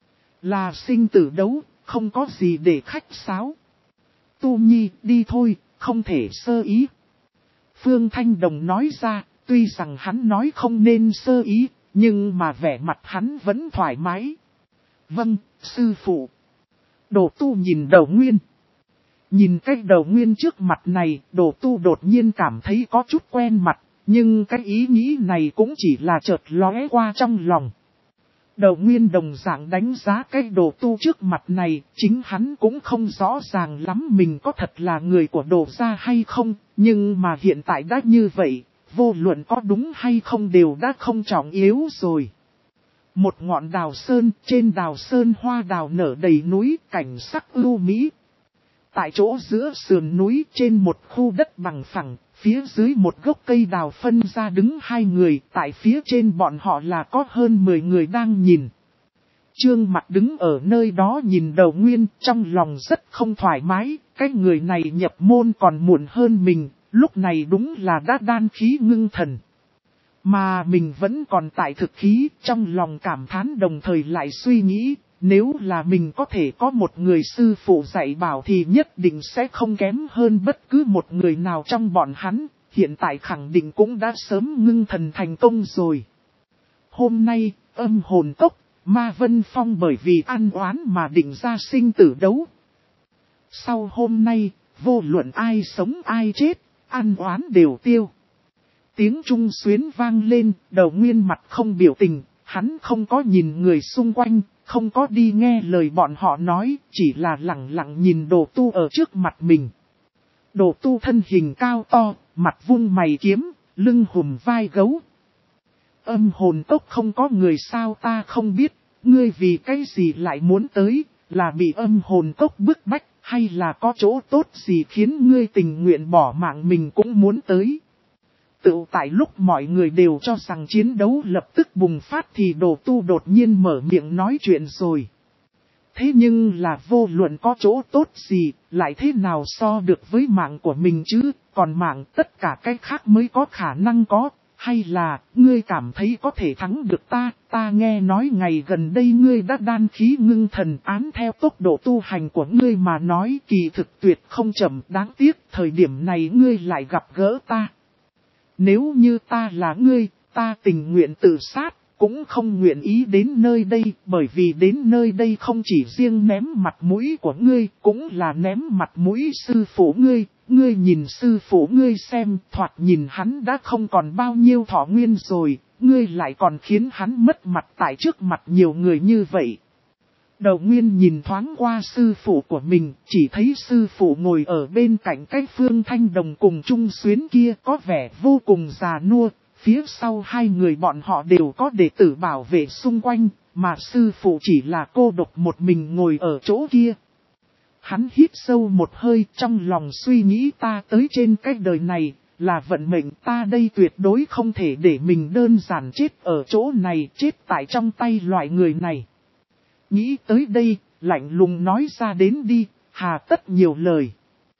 Là sinh tử đấu, không có gì để khách sáo. Tu Nhi, đi thôi, không thể sơ ý. Phương Thanh Đồng nói ra, tuy rằng hắn nói không nên sơ ý, nhưng mà vẻ mặt hắn vẫn thoải mái. Vâng, sư phụ. Đồ tu nhìn đầu nguyên. Nhìn cái đầu nguyên trước mặt này, đồ tu đột nhiên cảm thấy có chút quen mặt, nhưng cái ý nghĩ này cũng chỉ là chợt lóe qua trong lòng. Đầu nguyên đồng dạng đánh giá cái đồ tu trước mặt này, chính hắn cũng không rõ ràng lắm mình có thật là người của đồ gia hay không, nhưng mà hiện tại đã như vậy, vô luận có đúng hay không đều đã không trọng yếu rồi. Một ngọn đào sơn, trên đào sơn hoa đào nở đầy núi, cảnh sắc ưu mỹ. Tại chỗ giữa sườn núi trên một khu đất bằng phẳng, phía dưới một gốc cây đào phân ra đứng hai người, tại phía trên bọn họ là có hơn 10 người đang nhìn. Trương Mặc đứng ở nơi đó nhìn đầu nguyên, trong lòng rất không thoải mái, Cái người này nhập môn còn muộn hơn mình, lúc này đúng là đã đan khí ngưng thần. Mà mình vẫn còn tại thực khí, trong lòng cảm thán đồng thời lại suy nghĩ, nếu là mình có thể có một người sư phụ dạy bảo thì nhất định sẽ không kém hơn bất cứ một người nào trong bọn hắn, hiện tại khẳng định cũng đã sớm ngưng thần thành công rồi. Hôm nay, âm hồn cốc, Ma Vân Phong bởi vì ăn oán mà định ra sinh tử đấu. Sau hôm nay, vô luận ai sống ai chết, ăn oán đều tiêu. Tiếng trung xuyến vang lên, Đầu Nguyên mặt không biểu tình, hắn không có nhìn người xung quanh, không có đi nghe lời bọn họ nói, chỉ là lặng lặng nhìn Đồ Tu ở trước mặt mình. Đồ Tu thân hình cao to, mặt vung mày kiếm, lưng hùm vai gấu. Âm hồn cốc không có người sao ta không biết, ngươi vì cái gì lại muốn tới, là bị âm hồn cốc bức bách, hay là có chỗ tốt gì khiến ngươi tình nguyện bỏ mạng mình cũng muốn tới. Tự tại lúc mọi người đều cho rằng chiến đấu lập tức bùng phát thì Đồ Tu đột nhiên mở miệng nói chuyện rồi. Thế nhưng là vô luận có chỗ tốt gì, lại thế nào so được với mạng của mình chứ, còn mạng tất cả cái khác mới có khả năng có, hay là, ngươi cảm thấy có thể thắng được ta nghe nói ngày gần đây ngươi đã đan khí ngưng thần án theo tốc độ tu hành của ngươi mà nói kỳ thực tuyệt không chậm, đáng tiếc thời điểm này ngươi lại gặp gỡ ta. Nếu như ta là ngươi, ta tình nguyện tự sát, cũng không nguyện ý đến nơi đây, bởi vì đến nơi đây không chỉ riêng ném mặt mũi của ngươi, cũng là ném mặt mũi sư phụ ngươi. Ngươi nhìn sư phụ ngươi xem, thoạt nhìn hắn đã không còn bao nhiêu thọ nguyên rồi, ngươi lại còn khiến hắn mất mặt tại trước mặt nhiều người như vậy. Đầu Nguyên nhìn thoáng qua sư phụ của mình, chỉ thấy sư phụ ngồi ở bên cạnh cái Phương Thanh Đồng cùng Trung Xuyến kia có vẻ vô cùng già nua, phía sau hai người bọn họ đều có đệ tử bảo vệ xung quanh, mà sư phụ chỉ là cô độc một mình ngồi ở chỗ kia. Hắn hít sâu một hơi trong lòng suy nghĩ ta tới trên cái đời này, là vận mệnh ta đây tuyệt đối không thể để mình đơn giản chết ở chỗ này, chết tại trong tay loại người này. Nghĩ tới đây, lạnh lùng nói ra đến đi, hà tất nhiều lời.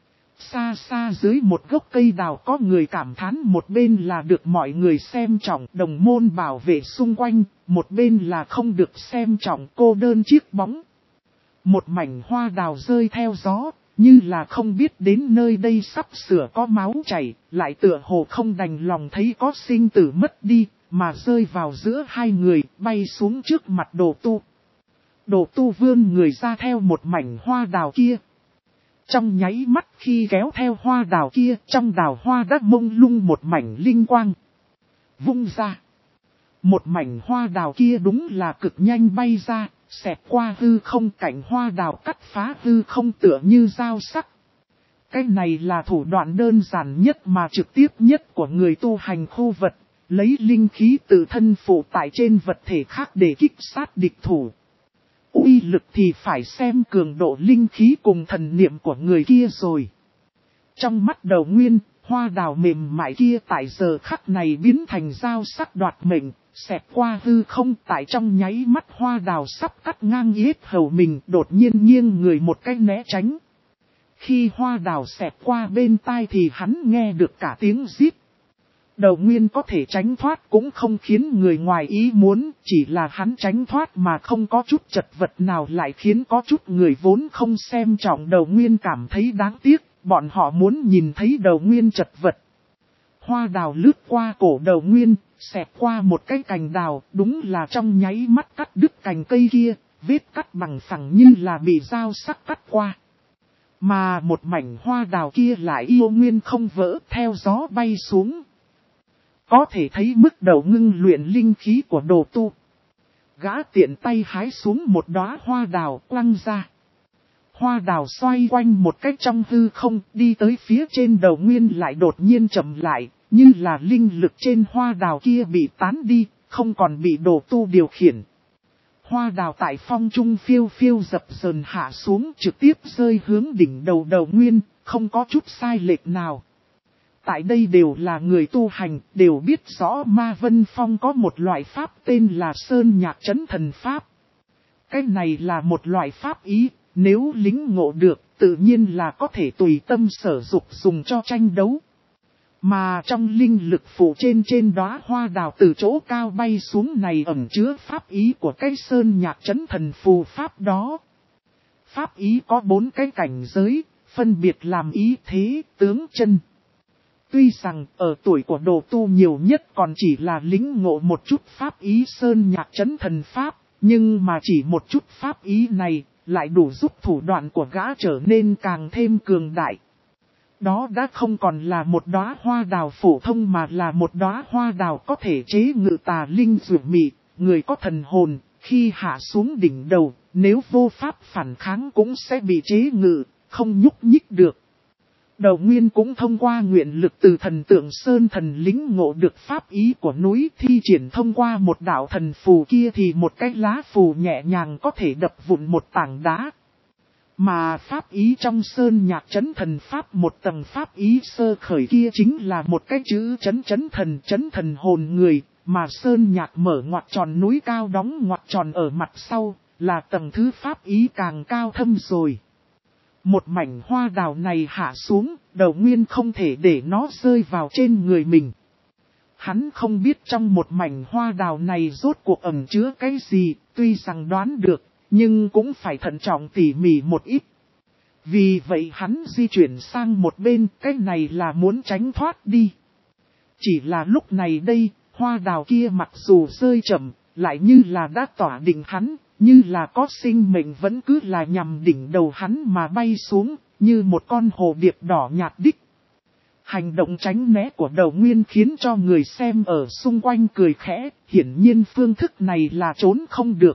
Xa xa dưới một gốc cây đào có người cảm thán, một bên là được mọi người xem trọng đồng môn bảo vệ xung quanh, một bên là không được xem trọng cô đơn chiếc bóng. Một mảnh hoa đào rơi theo gió, như là không biết đến nơi đây sắp sửa có máu chảy, lại tựa hồ không đành lòng thấy có sinh tử mất đi, mà rơi vào giữa hai người, bay xuống trước mặt Đồ Tu. Đồ Tu vươn người ra theo một mảnh hoa đào kia. Trong nháy mắt khi kéo theo hoa đào kia, trong đào hoa đã mông lung một mảnh linh quang. Vung ra. Một mảnh hoa đào kia đúng là cực nhanh bay ra, xẹt qua hư không, cảnh hoa đào cắt phá hư không tựa như dao sắc. Cái này là thủ đoạn đơn giản nhất mà trực tiếp nhất của người tu hành khu vật, lấy linh khí tự thân phụ tại trên vật thể khác để kích sát địch thủ. Uy lực thì phải xem cường độ linh khí cùng thần niệm của người kia rồi. Trong mắt Đầu Nguyên, hoa đào mềm mại kia tại giờ khắc này biến thành dao sắc đoạt mệnh, xẹt qua hư không, tại trong nháy mắt hoa đào sắp cắt ngang yết hầu mình, đột nhiên nghiêng người một cái né tránh. Khi hoa đào xẹt qua bên tai thì hắn nghe được cả tiếng rít. Đầu Nguyên có thể tránh thoát cũng không khiến người ngoài ý muốn, chỉ là hắn tránh thoát mà không có chút chật vật nào lại khiến có chút người vốn không xem trọng Đầu Nguyên cảm thấy đáng tiếc, bọn họ muốn nhìn thấy Đầu Nguyên chật vật. Hoa đào lướt qua cổ Đầu Nguyên, xẹt qua một cái cành đào, đúng là trong nháy mắt cắt đứt cành cây kia, vết cắt bằng phẳng như là bị dao sắc cắt qua. Mà một mảnh hoa đào kia lại yêu nguyên không vỡ, theo gió bay xuống. Có thể thấy mức đầu ngưng luyện linh khí của Đồ Tu. Gã tiện tay hái xuống một đóa hoa đào quăng ra. Hoa đào xoay quanh một cách trong hư không, đi tới phía trên Đầu Nguyên lại đột nhiên chậm lại, như là linh lực trên hoa đào kia bị tán đi, không còn bị Đồ Tu điều khiển. Hoa đào tại phong trung phiêu phiêu dập dờn hạ xuống, trực tiếp rơi hướng đỉnh đầu Đầu Nguyên, không có chút sai lệch nào. Tại đây đều là người tu hành, đều biết rõ Ma Vân Phong có một loại pháp tên là Sơn Nhạc Chấn Thần Pháp. Cái này là một loại pháp ý, nếu lính ngộ được, tự nhiên là có thể tùy tâm sở dục dùng cho tranh đấu. Mà trong linh lực phủ trên đóa hoa đào từ chỗ cao bay xuống này ẩn chứa pháp ý của cái sơn nhạc trấn thần phù pháp đó. Pháp ý có 4 cái cảnh giới, phân biệt làm ý thế, tướng, chân. Tuy rằng ở tuổi của đồ tu nhiều nhất còn chỉ là lĩnh ngộ một chút pháp ý sơn nhạc trấn thần pháp, nhưng mà chỉ một chút pháp ý này lại đủ giúp thủ đoạn của gã trở nên càng thêm cường đại. Đó đã không còn là một đóa hoa đào phổ thông mà là một đóa hoa đào có thể chế ngự tà linh dụ mị, người có thần hồn, khi hạ xuống đỉnh đầu, nếu vô pháp phản kháng cũng sẽ bị chế ngự, không nhúc nhích được. Đầu Nguyên cũng thông qua nguyện lực từ thần tượng sơn thần lĩnh ngộ được pháp ý của núi thi triển thông qua một đạo thần phù kia thì một cái lá phù nhẹ nhàng có thể đập vụn một tảng đá. Mà pháp ý trong sơn nhạc trấn thần pháp một tầng pháp ý sơ khởi kia chính là một cái chữ trấn thần hồn người, mà sơn nhạc mở ngoặc tròn núi cao đóng ngoặc tròn ở mặt sau, là tầng thứ pháp ý càng cao thâm rồi. Một mảnh hoa đào này hạ xuống, Đầu Nguyên không thể để nó rơi vào trên người mình. Hắn không biết trong một mảnh hoa đào này rốt cuộc ẩn chứa cái gì, tuy rằng đoán được, nhưng cũng phải thận trọng tỉ mỉ một ít. Vì vậy hắn di chuyển sang một bên, cái này là muốn tránh thoát đi. Chỉ là lúc này đây, hoa đào kia mặc dù rơi chậm, lại như là đã tỏa định hắn, như là có sinh mệnh vẫn cứ là nhằm đỉnh đầu hắn mà bay xuống, như một con hồ điệp đỏ nhạt đích. Hành động tránh né của Đầu Nguyên khiến cho người xem ở xung quanh cười khẽ, hiển nhiên phương thức này là trốn không được.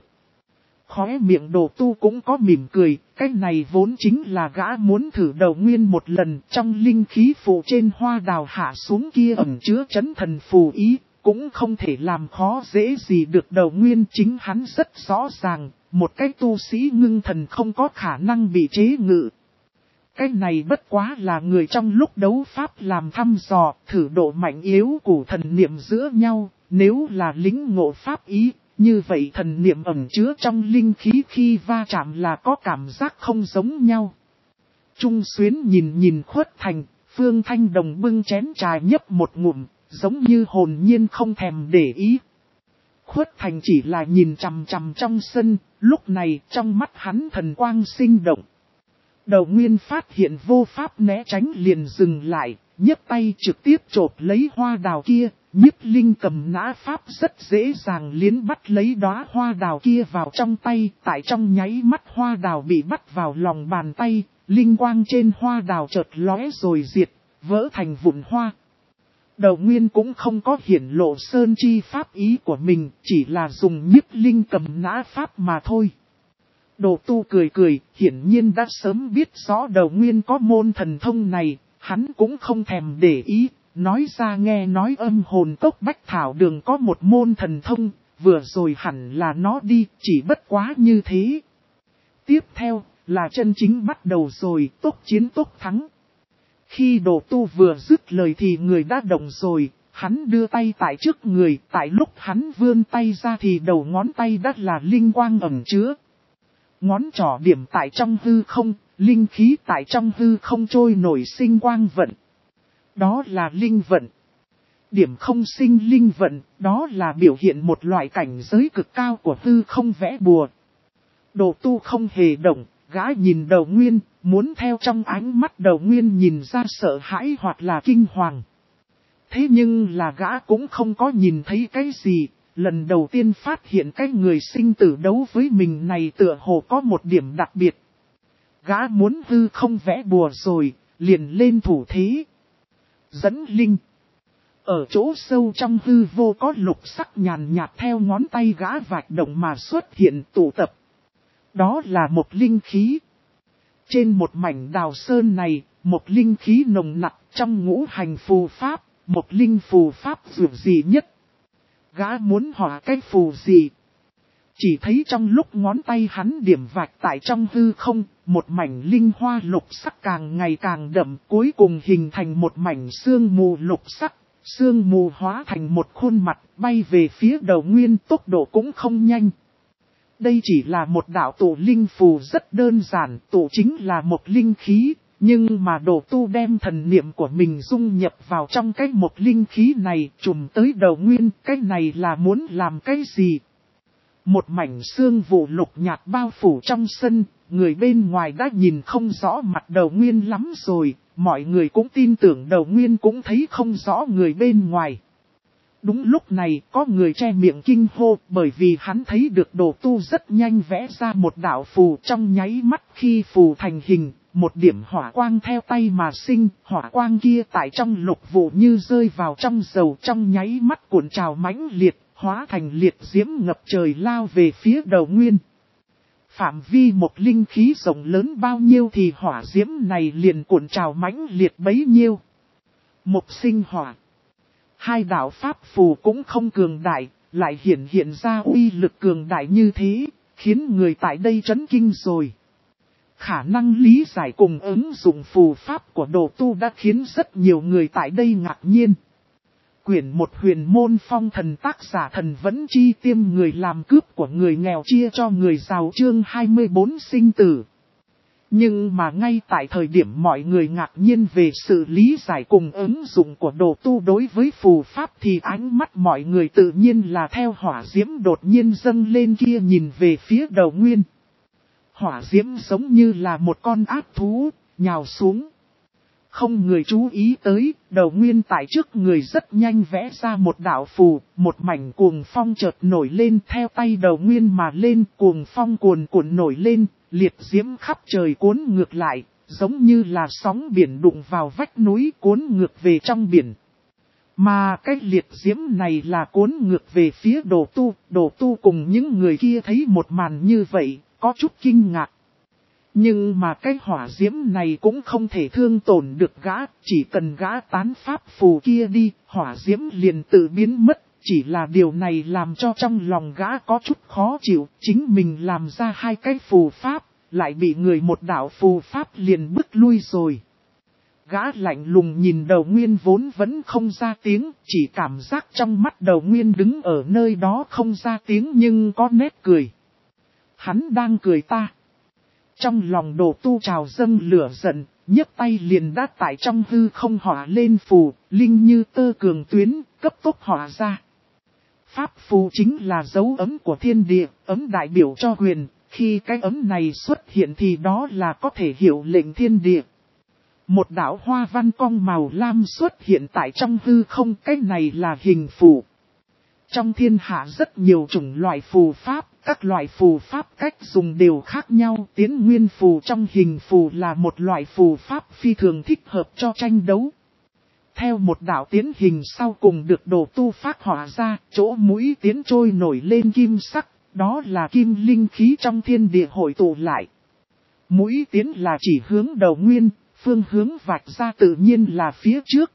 Khóe miệng Đồ Tu cũng có mỉm cười, cái này vốn chính là gã muốn thử Đầu Nguyên một lần trong linh khí phù trên hoa đào hạ xuống kia ẩn chứa trấn thần phù ý, cũng không thể làm khó dễ gì được Đầu Nguyên chính hắn rất rõ ràng, một cái tu sĩ ngưng thần không có khả năng bị chế ngự. Cái này bất quá là người trong lúc đấu pháp làm thăm dò, thử độ mạnh yếu của thần niệm giữa nhau, nếu là lĩnh ngộ pháp ý. Như vậy thần niệm ẩn chứa trong linh khí khi va chạm là có cảm giác không giống nhau. Trung Xuyến nhìn Khuất Thành, Phương Thanh Đồng bưng chén trà nhấp một ngụm, giống như hồn nhiên không thèm để ý. Khuất Thành chỉ là nhìn chằm chằm trong sân, lúc này trong mắt hắn thần quang sinh động. Đầu Nguyên phát hiện vô pháp né tránh liền dừng lại, nhấc tay trực tiếp chộp lấy hoa đào kia. Nhiếp Linh cầm nã pháp rất dễ dàng liến bắt lấy đóa hoa đào kia vào trong tay, tại trong nháy mắt hoa đào bị bắt vào lòng bàn tay, linh quang trên hoa đào chợt lóe rồi diệt, vỡ thành vụn hoa. Đầu Nguyên cũng không có hiển lộ sơn chi pháp ý của mình, chỉ là dùng Nhiếp Linh cầm nã pháp mà thôi. Đồ Tu cười, hiển nhiên đã sớm biết rõ Đầu Nguyên có môn thần thông này, hắn cũng không thèm để ý. Nói ra nghe nói âm hồn cốc Bách Thảo Đường có một môn thần thông, vừa rồi hẳn là nó đi, chỉ bất quá như thế. Tiếp theo, là chân chính bắt đầu rồi, tốc chiến tốc thắng. Khi Đồ Tu vừa dứt lời thì người đã động rồi, hắn đưa tay tại trước người, tại lúc hắn vươn tay ra thì đầu ngón tay đã là linh quang ẩn chứa. Ngón trỏ điểm tại trong hư không, linh khí tại trong hư không trôi nổi sinh quang vận. Đó là linh vận. Điểm không sinh linh vận, đó là biểu hiện một loại cảnh giới cực cao của hư không vẽ bùa. Đồ Tu không hề động, gã nhìn Đầu Nguyên, muốn theo trong ánh mắt Đầu Nguyên nhìn ra sợ hãi hoặc là kinh hoàng. Thế nhưng là gã cũng không có nhìn thấy cái gì, lần đầu tiên phát hiện cái người sinh tử đấu với mình này tựa hồ có một điểm đặc biệt. Gã muốn hư không vẽ bùa rồi, liền lên thủ thế. Dẫn linh. Ở chỗ sâu trong hư vô có lục sắc nhàn nhạt theo ngón tay gã vạch động mà xuất hiện tụ tập. Đó là một linh khí. Trên một mảnh đào sơn này, một linh khí nồng nặc trong ngũ hành phù pháp, một linh phù pháp dường gì nhất. Gã muốn hỏi cái phù gì? Chỉ thấy trong lúc ngón tay hắn điểm vạch tại trong hư không, một mảnh linh hoa lục sắc càng ngày càng đậm, cuối cùng hình thành một mảnh sương mù lục sắc, sương mù hóa thành một khuôn mặt bay về phía Đầu Nguyên, tốc độ cũng không nhanh. Đây chỉ là một đạo tụ linh phù rất đơn giản, tụ chính là một linh khí, nhưng mà đồ tu đem thần niệm của mình dung nhập vào trong cái một linh khí này, trùm tới đầu nguyên, cái này là muốn làm cái gì? Một mảnh xương vụ lục nhạt bao phủ trong sân, người bên ngoài đã nhìn không rõ mặt đầu nguyên lắm rồi, mọi người cũng tin tưởng đầu nguyên cũng thấy không rõ người bên ngoài. Đúng lúc này có người che miệng kinh hô bởi vì hắn thấy được đồ tu rất nhanh vẽ ra một đạo phù trong nháy mắt khi phù thành hình, một điểm hỏa quang theo tay mà sinh, hỏa quang kia tại trong lục vụ như rơi vào trong dầu trong nháy mắt cuộn trào mãnh liệt, hóa thành liệt diễm ngập trời lao về phía đầu nguyên. Phạm vi một linh khí rộng lớn bao nhiêu thì hỏa diễm này liền cuộn trào mãnh liệt bấy nhiêu. Một sinh hỏa. Hai đạo pháp phù cũng không cường đại, lại hiện ra uy lực cường đại như thế, khiến người tại đây chấn kinh rồi. Khả năng lý giải cùng ứng dụng phù pháp của đồ tu đã khiến rất nhiều người tại đây ngạc nhiên. Quyển một huyền môn phong thần tác giả thần vẫn chi tiêm người làm cướp của người nghèo chia cho người giàu chương 24 sinh tử. Nhưng mà ngay tại thời điểm mọi người ngạc nhiên về sự lý giải cùng ứng dụng của đồ tu đối với phù pháp thì ánh mắt mọi người tự nhiên là theo hỏa diễm đột nhiên dâng lên kia nhìn về phía đầu nguyên. Hỏa diễm giống như là một con ác thú, nhào xuống. Không người chú ý tới, đầu nguyên tại trước người rất nhanh vẽ ra một đạo phù, một mảnh cuồng phong chợt nổi lên theo tay đầu nguyên mà lên, cuồng phong cuồn cuộn nổi lên, liệt diễm khắp trời cuốn ngược lại, giống như là sóng biển đụng vào vách núi cuốn ngược về trong biển. Mà cái liệt diễm này là cuốn ngược về phía đồ tu cùng những người kia thấy một màn như vậy, có chút kinh ngạc. Nhưng mà cái hỏa diễm này cũng không thể thương tổn được gã, chỉ cần gã tán pháp phù kia đi, hỏa diễm liền tự biến mất, chỉ là điều này làm cho trong lòng gã có chút khó chịu, chính mình làm ra hai cái phù pháp, lại bị người một đạo phù pháp liền bức lui rồi. Gã lạnh lùng nhìn đầu nguyên vốn vẫn không ra tiếng, chỉ cảm giác trong mắt đầu nguyên đứng ở nơi đó không ra tiếng nhưng có nét cười. Hắn đang cười ta. Trong lòng đồ tu trào dâng lửa giận, nhấc tay liền đã tại trong hư không hỏa lên phù, linh như tơ cường tuyến, cấp tốc hỏa ra. Pháp phù chính là dấu ấm của thiên địa, ấm đại biểu cho quyền, khi cái ấm này xuất hiện thì đó là có thể hiệu lệnh thiên địa. Một đạo hoa văn cong màu lam xuất hiện tại trong hư không, cái này là hình phù. Trong thiên hạ rất nhiều chủng loại phù pháp, các loại phù pháp cách dùng đều khác nhau. Tiến nguyên phù trong hình phù là một loại phù pháp phi thường thích hợp cho tranh đấu. Theo một đạo tiến hình sau cùng được đồ tu phát hỏa ra, chỗ mũi tiến trôi nổi lên kim sắc, đó là kim linh khí trong thiên địa hội tụ lại. Mũi tiến là chỉ hướng đầu nguyên, phương hướng vạch ra tự nhiên là phía trước.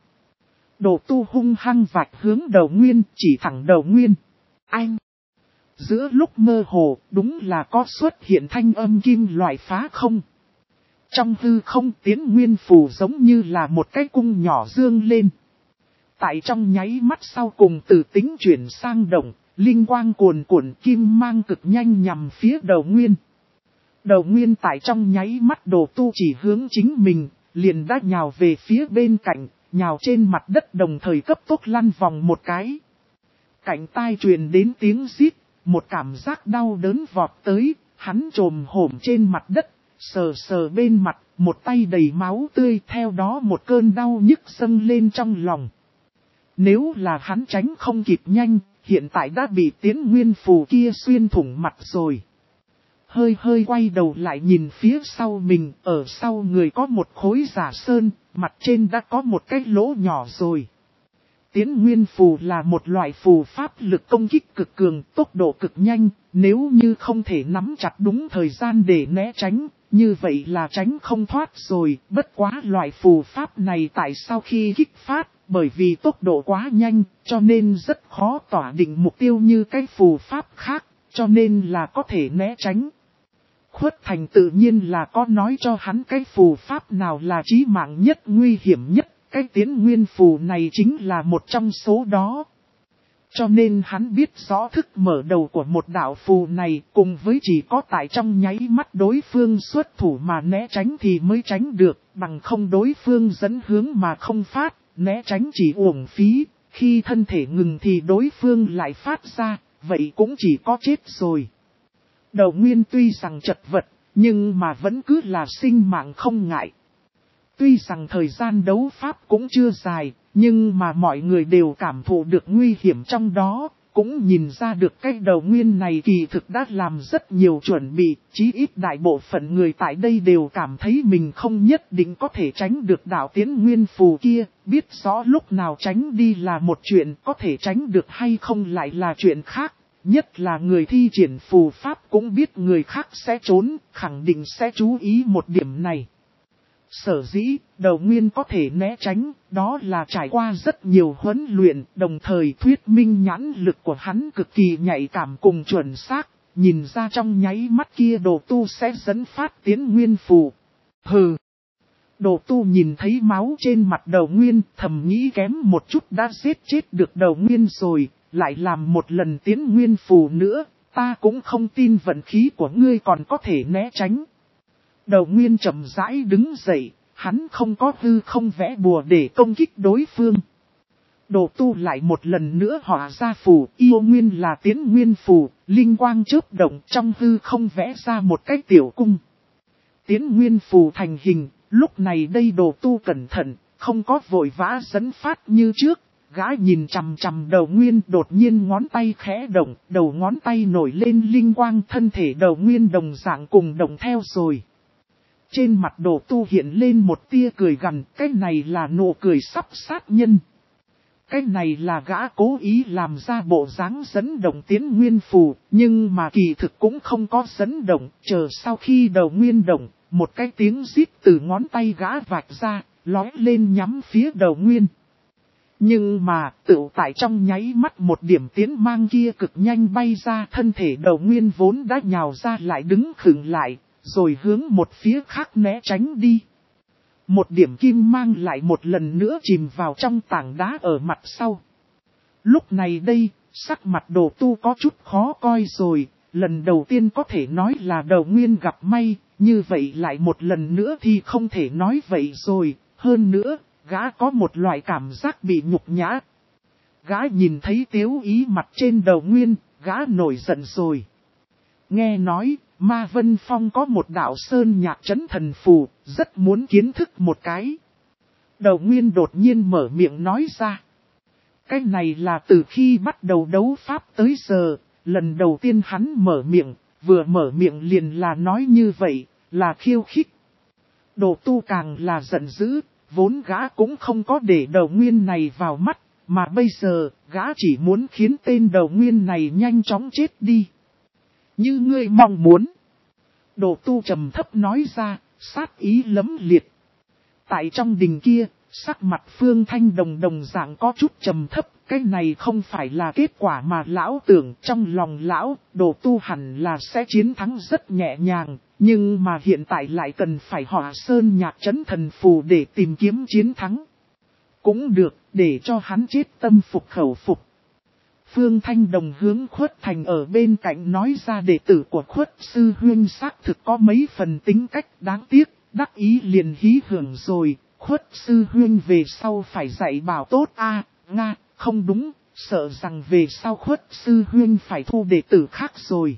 Đồ tu hung hăng vạch hướng đầu nguyên, chỉ thẳng đầu nguyên. Anh! Giữa lúc mơ hồ, đúng là có xuất hiện thanh âm kim loại phá không. Trong hư không tiến nguyên phù giống như là một cái cung nhỏ dương lên. Tại trong nháy mắt sau cùng từ tính chuyển sang động, linh quang cuồn cuộn kim mang cực nhanh nhằm phía đầu nguyên. Đầu nguyên tại trong nháy mắt đồ tu chỉ hướng chính mình, liền đã nhào về phía bên cạnh, nhào trên mặt đất đồng thời cấp tốc lăn vòng một cái. Cạnh tai truyền đến tiếng rít, một cảm giác đau đớn vọt tới, hắn trồm hổm trên mặt đất, sờ sờ bên mặt, một tay đầy máu tươi theo đó một cơn đau nhức dâng lên trong lòng. Nếu là hắn tránh không kịp nhanh, hiện tại đã bị tiến nguyên phù kia xuyên thủng mặt rồi. Hơi quay đầu lại nhìn phía sau mình, ở sau người có một khối giả sơn, mặt trên đã có một cái lỗ nhỏ rồi. Tiến nguyên phù là một loại phù pháp lực công kích cực cường, tốc độ cực nhanh, nếu như không thể nắm chặt đúng thời gian để né tránh, như vậy là tránh không thoát rồi. Bất quá loại phù pháp này tại sau khi kích phát, bởi vì tốc độ quá nhanh, cho nên rất khó tỏa định mục tiêu như cái phù pháp khác, cho nên là có thể né tránh. Khuất Thành tự nhiên là có nói cho hắn cái phù pháp nào là chí mạng nhất nguy hiểm nhất, cái tiến nguyên phù này chính là một trong số đó. Cho nên hắn biết rõ thức mở đầu của một đạo phù này cùng với chỉ có tại trong nháy mắt đối phương xuất thủ mà né tránh thì mới tránh được, bằng không đối phương dẫn hướng mà không phát, né tránh chỉ uổng phí, khi thân thể ngừng thì đối phương lại phát ra, vậy cũng chỉ có chết rồi. Đầu Nguyên tuy rằng chật vật, nhưng mà vẫn cứ là sinh mạng không ngại. Tuy rằng thời gian đấu pháp cũng chưa dài, nhưng mà mọi người đều cảm thụ được nguy hiểm trong đó, cũng nhìn ra được cái Đầu Nguyên này kỳ thực đã làm rất nhiều chuẩn bị, chí ít đại bộ phận người tại đây đều cảm thấy mình không nhất định có thể tránh được đạo Tiễn Nguyên phù kia, biết rõ lúc nào tránh đi là một chuyện, có thể tránh được hay không lại là chuyện khác. Nhất là người thi triển phù pháp cũng biết người khác sẽ trốn, khẳng định sẽ chú ý một điểm này. Sở dĩ, Đầu Nguyên có thể né tránh, đó là trải qua rất nhiều huấn luyện, đồng thời thuyết minh nhãn lực của hắn cực kỳ nhạy cảm cùng chuẩn xác, nhìn ra trong nháy mắt kia Đồ Tu sẽ dẫn phát Tiễn Nguyên phù. Hừ! Đồ Tu nhìn thấy máu trên mặt Đầu Nguyên, thầm nghĩ kém một chút đã giết chết được Đầu Nguyên rồi, lại làm một lần Tiễn Nguyên phù nữa, ta cũng không tin vận khí của ngươi còn có thể né tránh. Đầu Nguyên chậm rãi đứng dậy, hắn không có hư không vẽ bùa để công kích đối phương. Đồ Tu lại một lần nữa họa ra phù, yêu nguyên là Tiễn Nguyên phù, linh quang chớp động trong hư không vẽ ra một cái tiểu cung. Tiễn Nguyên phù thành hình, lúc này đây Đồ Tu cẩn thận, không có vội vã dẫn phát như trước. Gã nhìn chằm chằm Đầu Nguyên, đột nhiên ngón tay khẽ động, đầu ngón tay nổi lên linh quang, thân thể Đầu Nguyên đồng dạng cùng động theo rồi. Trên mặt Đồ Tu hiện lên một tia cười gằn, cái này là nụ cười sắp sát nhân. Cái này là gã cố ý làm ra bộ dáng dẫn động Tiễn Nguyên phù, nhưng mà kỳ thực cũng không có dẫn động, chờ sau khi Đầu Nguyên động, một cái tiếng rít từ ngón tay gã vạch ra, lói lên nhắm phía Đầu Nguyên. Nhưng mà, tự tại trong nháy mắt một điểm tiến mang kia cực nhanh bay ra, thân thể Đầu Nguyên vốn đã nhào ra lại đứng khựng lại, rồi hướng một phía khác né tránh đi. Một điểm kim mang lại một lần nữa chìm vào trong tảng đá ở mặt sau. Lúc này đây, sắc mặt Đồ Tu có chút khó coi rồi, lần đầu tiên có thể nói là Đầu Nguyên gặp may, như vậy lại một lần nữa thì không thể nói vậy rồi, hơn nữa. Gã có một loại cảm giác bị nhục nhã. Gã nhìn thấy Tiếu Ý mặt trên Đầu Nguyên, gã nổi giận rồi. Nghe nói, Ma Vân Phong có một đạo sơn nhạc trấn thần phù, rất muốn kiến thức một cái. Đầu Nguyên đột nhiên mở miệng nói ra. Cái này là từ khi bắt đầu đấu pháp tới giờ, lần đầu tiên hắn mở miệng, vừa mở miệng liền là nói như vậy, là khiêu khích. Đồ Tu càng là giận dữ. Vốn gã cũng không có để Đầu Nguyên này vào mắt, mà bây giờ, gã chỉ muốn khiến tên Đầu Nguyên này nhanh chóng chết đi. Như ngươi mong muốn. Đồ Tu trầm thấp nói ra, sát ý lẫm liệt. Tại trong đình kia, sắc mặt Phương Thanh đồng dạng có chút trầm thấp, cái này không phải là kết quả mà lão tưởng trong lòng lão, Đồ Tu hẳn là sẽ chiến thắng rất nhẹ nhàng. Nhưng mà hiện tại lại cần phải họa sơn nhạc trấn thần phù để tìm kiếm chiến thắng. Cũng được, để cho hắn chết tâm phục khẩu phục. Phương Thanh Đồng hướng Khuất Thành ở bên cạnh nói ra đệ tử của Khuất Sư Huynh xác thực có mấy phần tính cách đáng tiếc, đắc ý liền hí hưởng rồi. Khuất Sư Huynh về sau phải dạy bảo tốt Nga, không đúng, sợ rằng về sau Khuất Sư Huynh phải thu đệ tử khác rồi.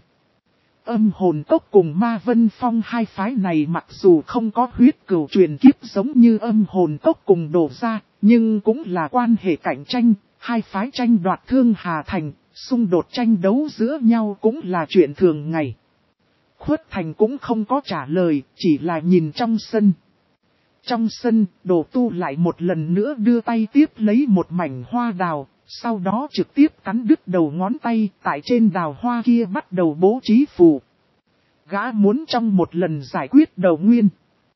Âm hồn tốc cùng Ma Vân Phong hai phái này mặc dù không có huyết cửu truyền kiếp giống như âm hồn tốc cùng Đồ Gia, nhưng cũng là quan hệ cạnh tranh, hai phái tranh đoạt Thương Hà Thành, xung đột tranh đấu giữa nhau cũng là chuyện thường ngày. Khuất Thành cũng không có trả lời, chỉ là nhìn trong sân. Trong sân, Đồ Tu lại một lần nữa đưa tay tiếp lấy một mảnh hoa đào. Sau đó trực tiếp cắn đứt đầu ngón tay, tại trên đào hoa kia bắt đầu bố trí phù. Gã muốn trong một lần giải quyết Đầu Nguyên.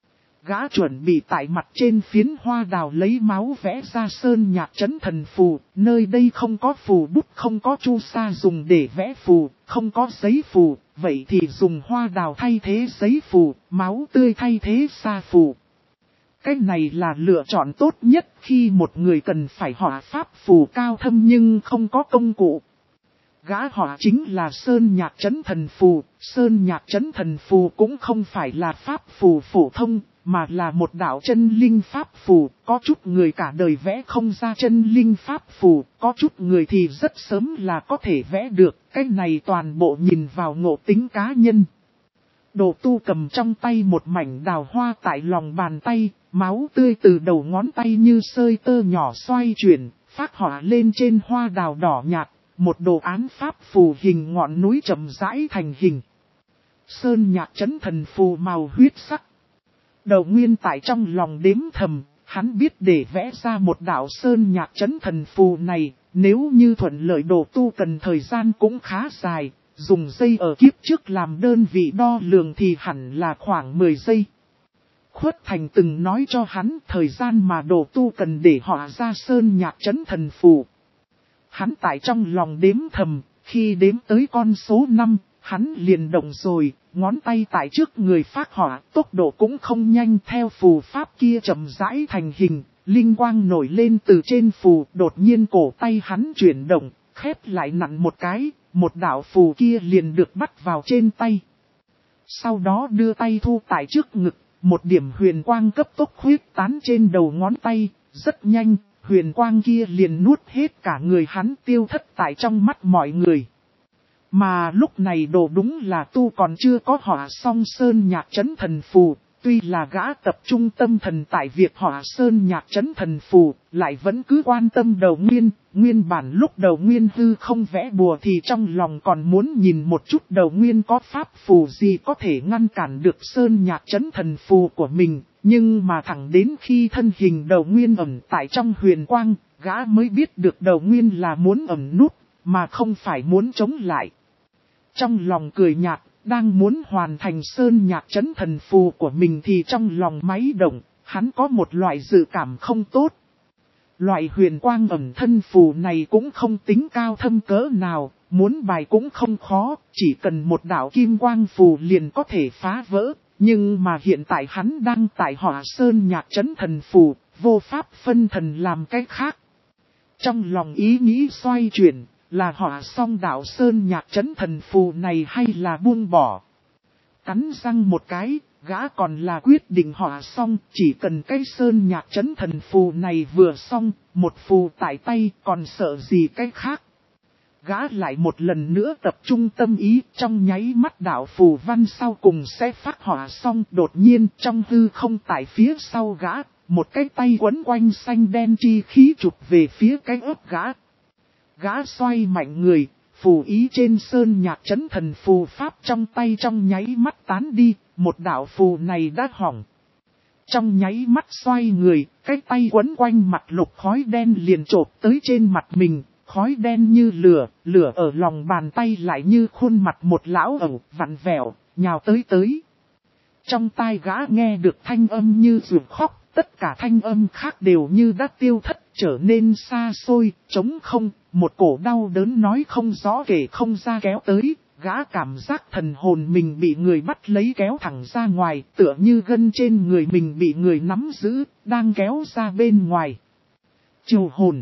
Gã chuẩn bị tại mặt trên phiến hoa đào lấy máu vẽ ra sơn nhạc trấn thần phù, nơi đây không có phù bút, không có chu sa dùng để vẽ phù, không có giấy phù, vậy thì dùng hoa đào thay thế giấy phù, máu tươi thay thế sa phù. Cái này là lựa chọn tốt nhất khi một người cần phải họa pháp phù cao thâm nhưng không có công cụ. Gã họa chính là Sơn Nhạc Chấn Thần Phù. Sơn Nhạc Chấn Thần Phù cũng không phải là pháp phù phổ thông, mà là một đạo chân linh pháp phù. Có chút người cả đời vẽ không ra chân linh pháp phù, có chút người thì rất sớm là có thể vẽ được. Cái này toàn bộ nhìn vào ngộ tính cá nhân. Đồ tu cầm trong tay một mảnh đào hoa tại lòng bàn tay, máu tươi từ đầu ngón tay như sơi tơ nhỏ xoay chuyển, phác họa lên trên hoa đào đỏ nhạt, một đồ án pháp phù hình ngọn núi chậm rãi thành hình. Sơn Nhạc Chấn Thần Phù màu huyết sắc. Đầu Nguyên tại trong lòng đếm thầm, hắn biết để vẽ ra một đạo Sơn Nhạc Chấn Thần Phù này, nếu như thuận lợi đồ tu cần thời gian cũng khá dài. Dùng giây ở kiếp trước làm đơn vị đo lường thì hẳn là khoảng 10 giây. Khuất Thành từng nói cho hắn thời gian mà đồ tu cần để họa ra Sơn Nhạc Chấn Thần Phù. Hắn tại trong lòng đếm thầm, khi đếm tới con số 5, hắn liền động rồi, ngón tay tại trước người phác họa, tốc độ cũng không nhanh theo phù pháp kia chậm rãi thành hình, linh quang nổi lên từ trên phù, đột nhiên cổ tay hắn chuyển động, khép lại nặn một cái. Một đạo phù kia liền được bắt vào trên tay. Sau đó đưa tay thu tại trước ngực, một điểm huyền quang cấp tốc khuyết tán trên đầu ngón tay, rất nhanh, huyền quang kia liền nuốt hết cả người hắn tiêu thất tại trong mắt mọi người. Mà lúc này đồ đúng là tu còn chưa có họa xong Sơn Nhạc Chấn Thần Phù, tuy là gã tập trung tâm thần tại việc họa Sơn Nhạc Chấn Thần Phù, lại vẫn cứ quan tâm Đầu Nguyên. Nguyên bản lúc Đầu Nguyên hư không vẽ bùa thì trong lòng còn muốn nhìn một chút Đầu Nguyên có pháp phù gì có thể ngăn cản được Sơn Nhạc Chấn Thần Phù của mình. Nhưng mà thẳng đến khi thân hình Đầu Nguyên ẩn tại trong huyền quang, gã mới biết được Đầu Nguyên là muốn ẩn nút, mà không phải muốn chống lại. Trong lòng cười nhạt, đang muốn hoàn thành Sơn Nhạc Chấn Thần Phù của mình thì trong lòng máy động, hắn có một loại dự cảm không tốt. Loại huyền quang ẩn thân phù này cũng không tính cao thâm cỡ nào, muốn bài cũng không khó, chỉ cần một đạo kim quang phù liền có thể phá vỡ. Nhưng mà hiện tại hắn đang tại họa Sơn Nhạc Chấn Thần Phù, vô pháp phân thần làm cái khác. Trong lòng ý nghĩ xoay chuyển, là họa xong đạo Sơn Nhạc Chấn Thần Phù này hay là buông bỏ. Cắn răng một cái, gã còn là quyết định họa xong, chỉ cần cái Sơn Nhạc Chấn Thần Phù này vừa xong, một phù tại tay còn sợ gì cái khác. Gã lại một lần nữa tập trung tâm ý, trong nháy mắt đạo phù văn sau cùng sẽ phát họa xong. Đột nhiên trong hư không tại phía sau gã, một cái tay quấn quanh xanh đen chi khí chụp về phía cái ớt gã. Gã xoay mạnh người, phù ý trên Sơn Nhạc Chấn Thần Phù pháp trong tay trong nháy mắt tán đi, một đạo phù này đã hỏng. Trong nháy mắt xoay người, cái tay quấn quanh mặt lục khói đen liền chộp tới trên mặt mình, khói đen như lửa, lửa ở lòng bàn tay lại như khuôn mặt một lão ẩu, vặn vẹo, nhào tới. Trong tai gã nghe được thanh âm như ruột khóc, tất cả thanh âm khác đều như đã tiêu thất, trở nên xa xôi, trống không, một cổ đau đớn nói không rõ kể không ra kéo tới. Gã cảm giác thần hồn mình bị người bắt lấy kéo thẳng ra ngoài, tựa như gân trên người mình bị người nắm giữ, đang kéo ra bên ngoài. Chiều hồn.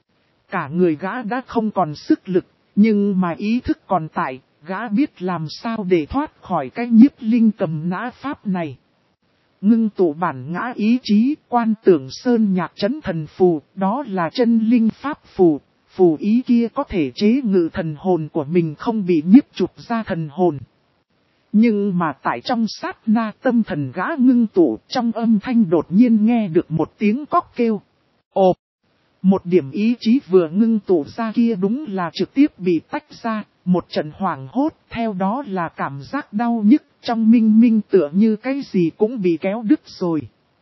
Cả người gã đã không còn sức lực, nhưng mà ý thức còn tại, gã biết làm sao để thoát khỏi cái nhiếp linh cầm nã pháp này. Ngưng tụ bản ngã ý chí, quan tưởng Sơn Nhạc Chấn Thần Phù, đó là chân linh pháp phù. Phù ý kia có thể chế ngự thần hồn của mình không bị nhiếp chụp ra thần hồn. Nhưng mà tại trong sát na tâm thần gã ngưng tụ, trong âm thanh đột nhiên nghe được một tiếng cóc kêu. Ộp! Một điểm ý chí vừa ngưng tụ ra kia đúng là trực tiếp bị tách ra, một trận hoảng hốt, theo đó là cảm giác đau nhức, trong minh minh tựa như cái gì cũng bị kéo đứt rồi.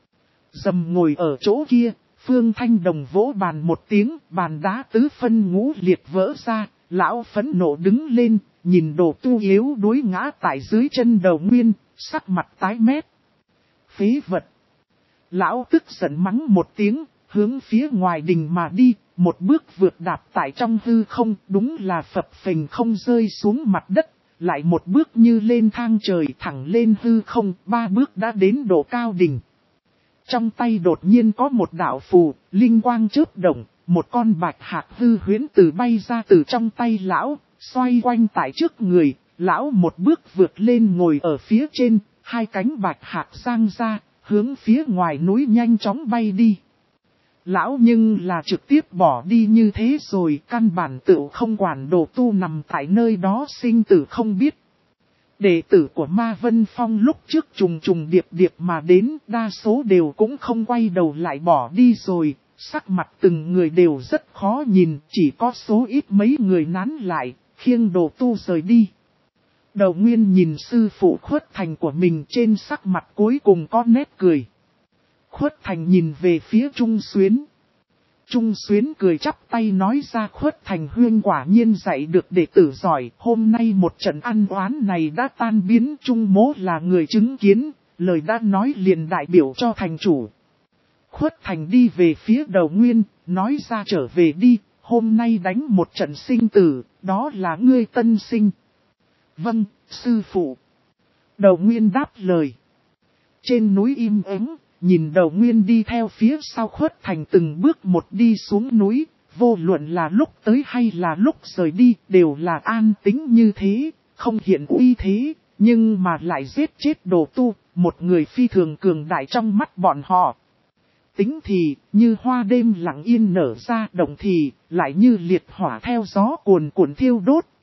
Dầm ngồi ở chỗ kia. Phương Thanh Đồng vỗ bàn một tiếng, bàn đá tứ phân ngũ liệt vỡ ra, lão phẫn nộ đứng lên, nhìn đồ tu yếu đuối ngã tại dưới chân Đầu Nguyên, sắc mặt tái mét. Phế vật! Lão tức giận mắng một tiếng, hướng phía ngoài đình mà đi, một bước vượt đạp tại trong hư không, đúng là phập phình không rơi xuống mặt đất, lại một bước như lên thang trời thẳng lên hư không, 3 bước đã đến độ cao đỉnh. Trong tay đột nhiên có một đạo phù, linh quang chớp động, một con bạch hạc hư huyễn từ bay ra từ trong tay lão, xoay quanh tại trước người, lão một bước vượt lên ngồi ở phía trên, hai cánh bạch hạc giang ra, hướng phía ngoài núi nhanh chóng bay đi. Lão nhưng là trực tiếp bỏ đi như thế rồi, căn bản tự không quản đồ tu nằm tại nơi đó sinh tử không biết. Đệ tử của Ma Vân Phong lúc trước trùng trùng điệp điệp mà đến, đa số đều cũng không quay đầu lại bỏ đi rồi, sắc mặt từng người đều rất khó nhìn, chỉ có số ít mấy người nán lại, khiêng đồ tu rời đi. Đầu Nguyên nhìn sư phụ Khuất Thành của mình, trên sắc mặt cuối cùng có nét cười. Khuất Thành nhìn về phía Trung Xuyến. Trung Xuyến cười chắp tay nói ra, Khuất Thành huynh quả nhiên dạy được đệ tử giỏi, hôm nay một trận ăn oán này đã tan biến, Trung Mỗ là người chứng kiến, lời đã nói liền đại biểu cho thành chủ. Khuất Thành đi về phía Đầu Nguyên, nói ra trở về đi, hôm nay đánh một trận sinh tử, đó là ngươi tân sinh. Vâng, sư phụ. Đầu Nguyên đáp lời. Trên núi im ắng, nhìn Đầu Nguyên đi theo phía sau Khuất Thành từng bước một đi xuống núi, vô luận là lúc tới hay là lúc rời đi, đều là an tĩnh như thế, không hiện uy thế, nhưng mà lại giết chết đồ tu, một người phi thường cường đại trong mắt bọn họ. Tính thì, như hoa đêm lặng yên nở ra, động thì, lại như liệt hỏa theo gió cuồn cuộn thiêu đốt.